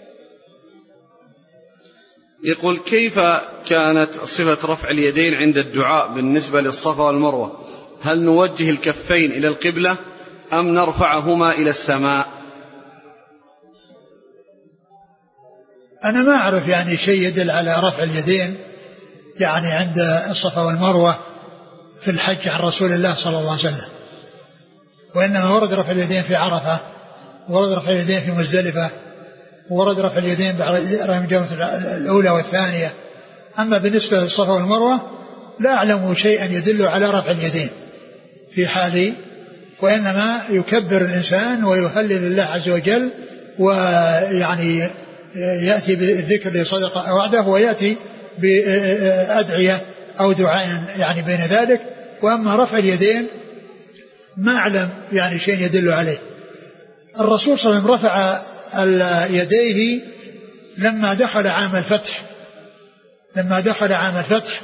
يقول كيف كانت صفة رفع اليدين عند الدعاء بالنسبة للصفا والمروة؟ هل نوجه الكفين إلى القبلة أم نرفعهما إلى السماء؟ أنا ما أعرف يعني شيء يدل على رفع اليدين يعني عند الصفا والمروة في الحج عن رسول الله صلى الله عليه وسلم، وإنما ورد رفع اليدين في عرفة، ورد رفع اليدين في مزدلفة، ورد رفع اليدين بعد رمي الجمرة الأولى والثانية. أما بالنسبة للصفا والمروة لا أعلم شيئا يدل على رفع اليدين في حال، وإنما يكبر الإنسان ويهلل الله عز وجل، ويعني يأتي بالذكر لصدق وعده، ويأتي بأدعية أو دعاء يعني بين ذلك. وأما رفع اليدين ما أعلم يعني شيء يدل عليه. الرسول صلى الله عليه وسلم رفع يديه لما دخل عام الفتح، لما دخل عام الفتح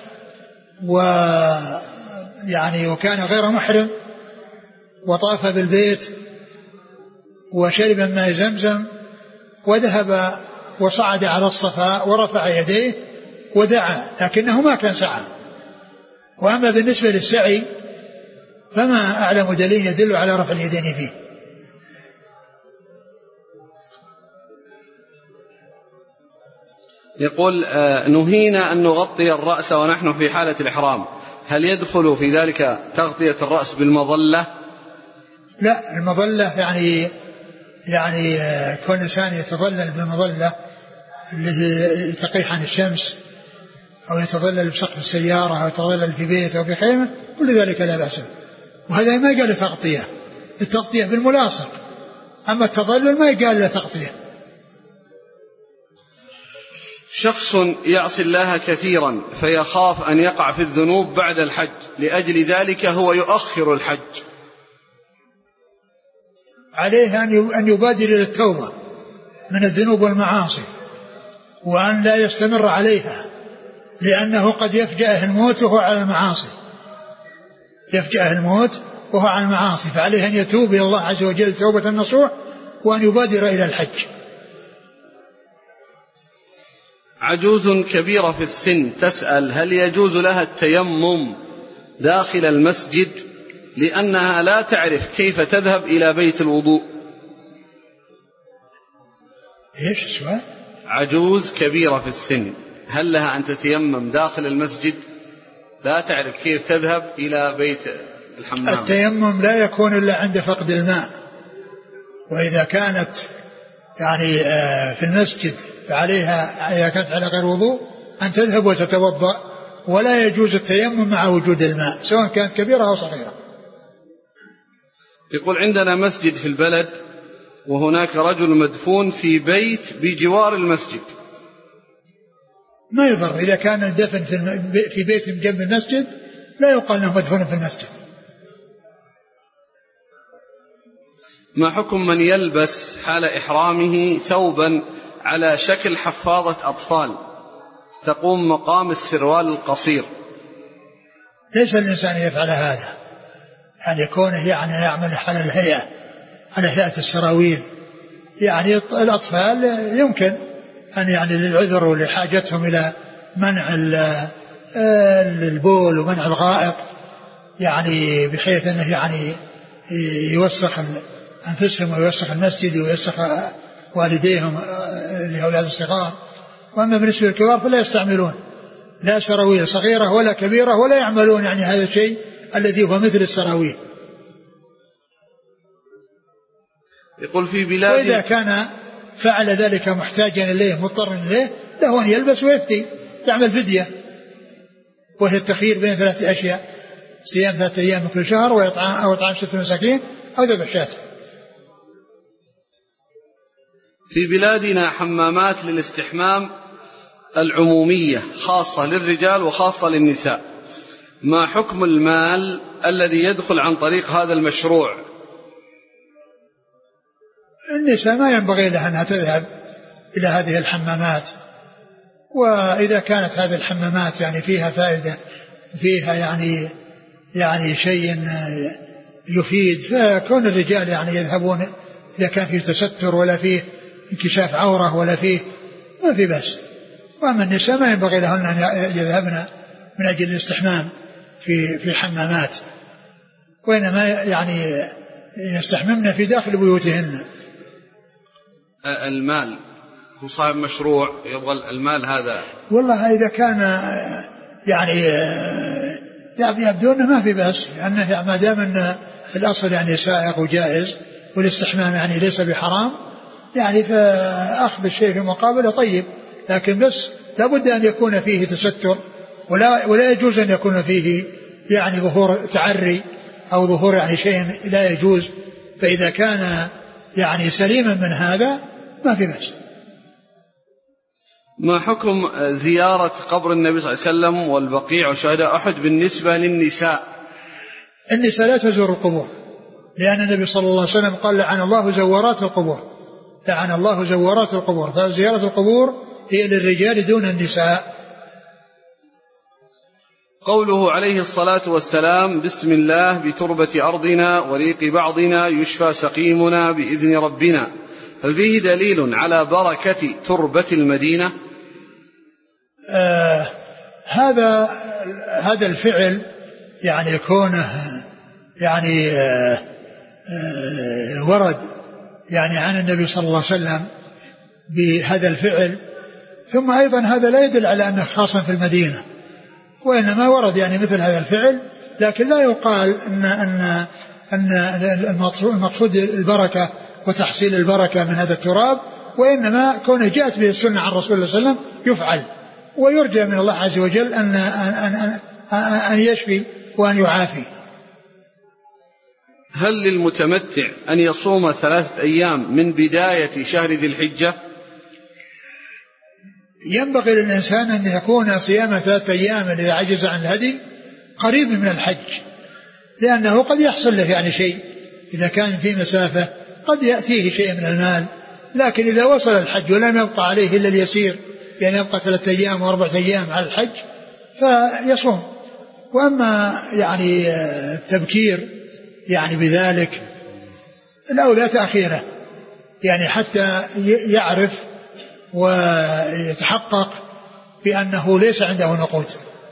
ويعني وكان غير محرم، وطاف بالبيت وشرب ماء زمزم، وذهب وصعد على الصفا ورفع يديه ودعا، لكنه ما كان سعى. وأما بالنسبة للسعي فما أعلم دليل يدل على رفع اليدين فيه. يقول نهينا أن نغطي الرأس ونحن في حالة الإحرام، هل يدخل في ذلك تغطية الرأس بالمظلة؟ لا، المظلة يعني يعني كون إنسان يتظلل بالمظلة التي تقيه عن الشمس، أو يتظلل بسقف السيارة، أو يتظلل في بيت أو في خيمة، كل ذلك لا بأس. وهذا ما قال تغطية، التغطية بالملاصق، أما التظلل ما قال له تغطية. شخص يعصي الله كثيرا فيخاف أن يقع في الذنوب بعد الحج، لأجل ذلك هو يؤخر الحج. عليه أن يبادر إلى التوبة من الذنوب والمعاصي، وأن لا يستمر عليها، لأنه قد يفجأه الموت وهو على المعاصي، يفجأه الموت وهو على المعاصي، فعليه أن يتوب إلى الله عز وجل توبة نصوح، وأن يبادر إلى الحج. عجوز كبيرة في السن تسأل: هل يجوز لها التيمم داخل المسجد لأنها لا تعرف كيف تذهب إلى بيت الوضوء؟ إيش السؤال؟ عجوز كبيرة في السن، هل لها أن تتيمم داخل المسجد لا تعرف كيف تذهب إلى بيت الحمام؟ التيمم لا يكون إلا عند فقد الماء، وإذا كانت يعني في المسجد فعليها إذا كانت على غير وضوء أن تذهب وتتوضأ، ولا يجوز التيمم مع وجود الماء سواء كانت كبيرة أو صغيرة. يقول: عندنا مسجد في البلد وهناك رجل مدفون في بيت بجوار المسجد. ما يضر إذا كان الدفن في بيت جنب المسجد، لا يقال أنه مدفون في المسجد. ما حكم من يلبس حال إحرامه ثوبا على شكل حفاظة أطفال تقوم مقام السروال القصير؟ ليس الإنسان يفعل هذا، يعني يكونه يعني يعمل على الهيئة، على هيئة السراويل. يعني الأطفال يمكن أن يعني للعذر ولحاجتهم إلى منع البول ومنع الغائط، يعني بحيث أنه يعني يوسخ أنفسهم ويوسخ المسجد ويوسخ والديهم لأولاد الصغار. وأما بالنسبة للكبار فلا يستعملون لا سراويل صغيرة ولا كبيرة، ولا يعملون يعني هذا الشيء الذي هو مثل السراويل. يقول: في بلاد وإذا كان فعل ذلك محتاجا إليه مضطرا إليه له أن يلبس ويفتي، يعمل فدية، وهي التخيير بين ثلاثة أشياء: صيام ثلاثة أيام من كل شهر، وإطعام أو إطعام ستة مساكين، أو ذبح شاة. في بلادنا حمامات للاستحمام العمومية خاصة للرجال وخاصة للنساء، ما حكم المال الذي يدخل عن طريق هذا المشروع؟ النساء ما ينبغي لها أنها تذهب إلى هذه الحمامات، وإذا كانت هذه الحمامات يعني فيها فائدة، فيها يعني يعني شيء يفيد، فكون الرجال يعني يذهبون إذا كان فيه تستر ولا فيه انكشاف عورة ولا فيه، ما في بس. وأما النساء ما ينبغي لهن أن يذهبن من أجل الاستحمام في في الحمامات، وإنما يعني يستحممن في داخل بيوتهن. المال هو صاحب مشروع يبغى المال هذا، والله إذا كان يعني يعني يبدو أنه ما في بأس، لأنه ما دام أن الأصل يعني سائق وجائز والاستحمام يعني ليس بحرام، يعني فأخذ الشيء في مقابله طيب، لكن بس لابد أن يكون فيه تستر، ولا ولا يجوز أن يكون فيه يعني ظهور تعري أو ظهور يعني شيء لا يجوز. فإذا كان يعني سليما من هذا ما في بأس. ما حكم زيارة قبر النبي صلى الله عليه وسلم والبقيع وشهداء أحد بالنسبة للنساء؟ النساء لا تزور القبور، لأن النبي صلى الله عليه وسلم قال: لعن الله زوارات القبور، لعن الله زوارات القبور. فزيارة القبور هي للرجال دون النساء. قوله عليه الصلاة والسلام: بسم الله بتربة أرضنا وريق بعضنا يشفى سقيمنا بإذن ربنا، هل فيه دليل على بركة تربة المدينة؟ آه هذا هذا الفعل يعني كونه يعني آه آه ورد يعني عن النبي صلى الله عليه وسلم بهذا الفعل، ثم أيضا هذا لا يدل على أنه خاصا في المدينة، وإنما ورد يعني مثل هذا الفعل، لكن لا يقال أن أن أن المقصود البركة وتحصيل البركة من هذا التراب، وإنما كونه جاءت به السنة عن رسول الله صلى الله عليه وسلم يفعل، ويرجى من الله عز وجل أن أن أن أن يشفي وأن يعافي. هل للمتمتع أن يصوم ثلاثة أيام من بداية شهر ذي الحجة؟ ينبغي للإنسان أن يكون صيام ثلاثة أيام إذا عجز عن الهدي قريب من الحج، لأنه قد يحصل له يعني شيء إذا كان في مسافة، قد يأتيه شيء من المال، لكن إذا وصل الحج ولم يبقى عليه إلا اليسير، يعني يبقى ثلاثة أيام وأربعة أيام على الحج فيصوم. وأما يعني التبكير يعني بذلك الأولى تأخيره، يعني حتى يعرف ويتحقق بأنه ليس عنده نقود.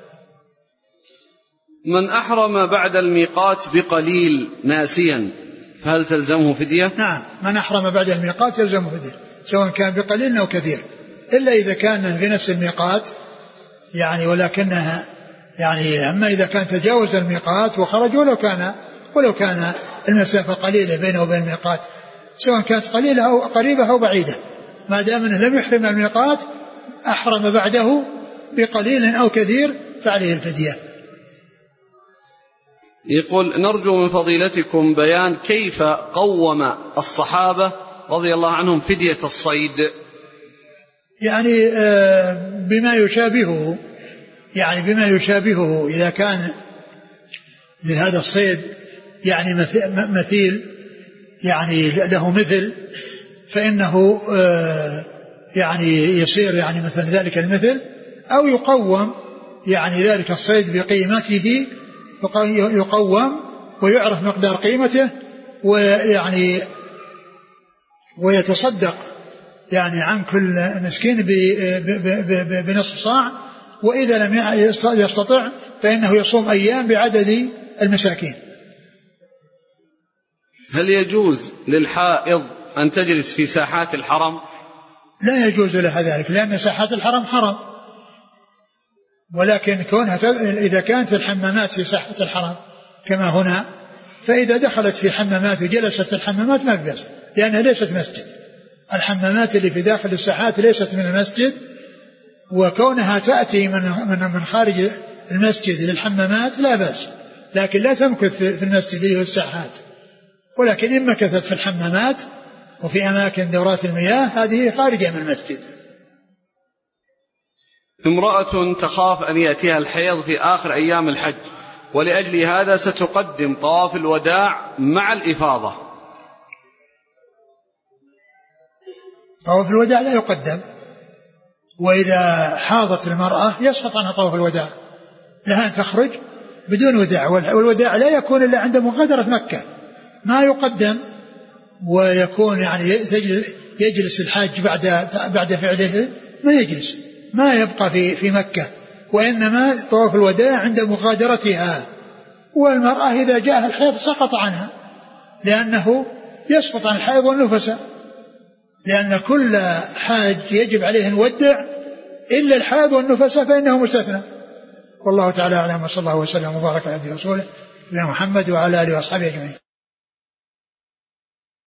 من أحرم بعد الميقات بقليل ناسيا فهل تلزمه فدية؟ نعم، من أحرم بعد الميقات يلزمه فدية، سواء كان بقليل أو كثير، إلا إذا كان في نفس الميقات يعني، ولكنها يعني أما إذا كان تجاوز الميقات وخرج ولو كان ولو كان المسافة قليلة بينه وبين الميقات، سواء كانت قليلة أو قريبة أو بعيدة، ما دام أنه لم يحرم الميقات أحرم بعده بقليل أو كثير فعليه الفدية. يقول نرجو من فضيلتكم بيان كيف قوم الصحابة رضي الله عنهم فدية الصيد. يعني بما يشابهه، يعني بما يشابهه إذا كان لهذا الصيد يعني مثيل يعني له مثل، فإنه يعني يصير يعني مثل ذلك المثل، أو يقوم يعني ذلك الصيد بقيمته، يقوم ويعرف مقدار قيمته، ويعني ويتصدق يعني عن كل مسكين بنصف صاع، وإذا لم يستطع فإنه يصوم أيام بعدد المساكين. هل يجوز للحائض أن تجلس في ساحات الحرم؟ لا يجوز لها ذلك، لأن ساحات الحرم حرم، ولكن كونها إذا كانت في الحمامات في ساحة الحرم كما هنا، فإذا دخلت في حمامات وجلست في الحمامات ما بأس، لأنها ليست مسجد. الحمامات اللي في داخل الساحات ليست من المسجد، وكونها تأتي من من من خارج المسجد للحمامات لا بأس، لكن لا تمكث في المسجد اللي هو الساحات. ولكن إن مكثت في الحمامات وفي أماكن دورات المياه هذه خارجة من المسجد. امرأة تخاف أن يأتيها الحيض في آخر أيام الحج، ولأجل هذا ستقدم طواف الوداع مع الإفاضة. طواف الوداع لا يقدم، وإذا حاضت المرأة يسقط عنها طواف الوداع، لها أن تخرج بدون وداع، والوداع لا يكون إلا عند مغادرة مكة، ما يقدم ويكون يعني يجلس الحاج بعد بعد فعله، ما يجلس، ما يبقى في في مكة، وإنما طواف الوداع عند مغادرتها. والمرأة إذا جاءها الحيض سقط عنها، لأنه يسقط عن الحيض والنفساء، لأن كل حاج يجب عليه أن يودع إلا الحيض والنفساء فإنه مستثنى. والله تعالى أعلم، وصلى الله وسلم وبارك على رسوله محمد وعلى آله وأصحابه أجمعين.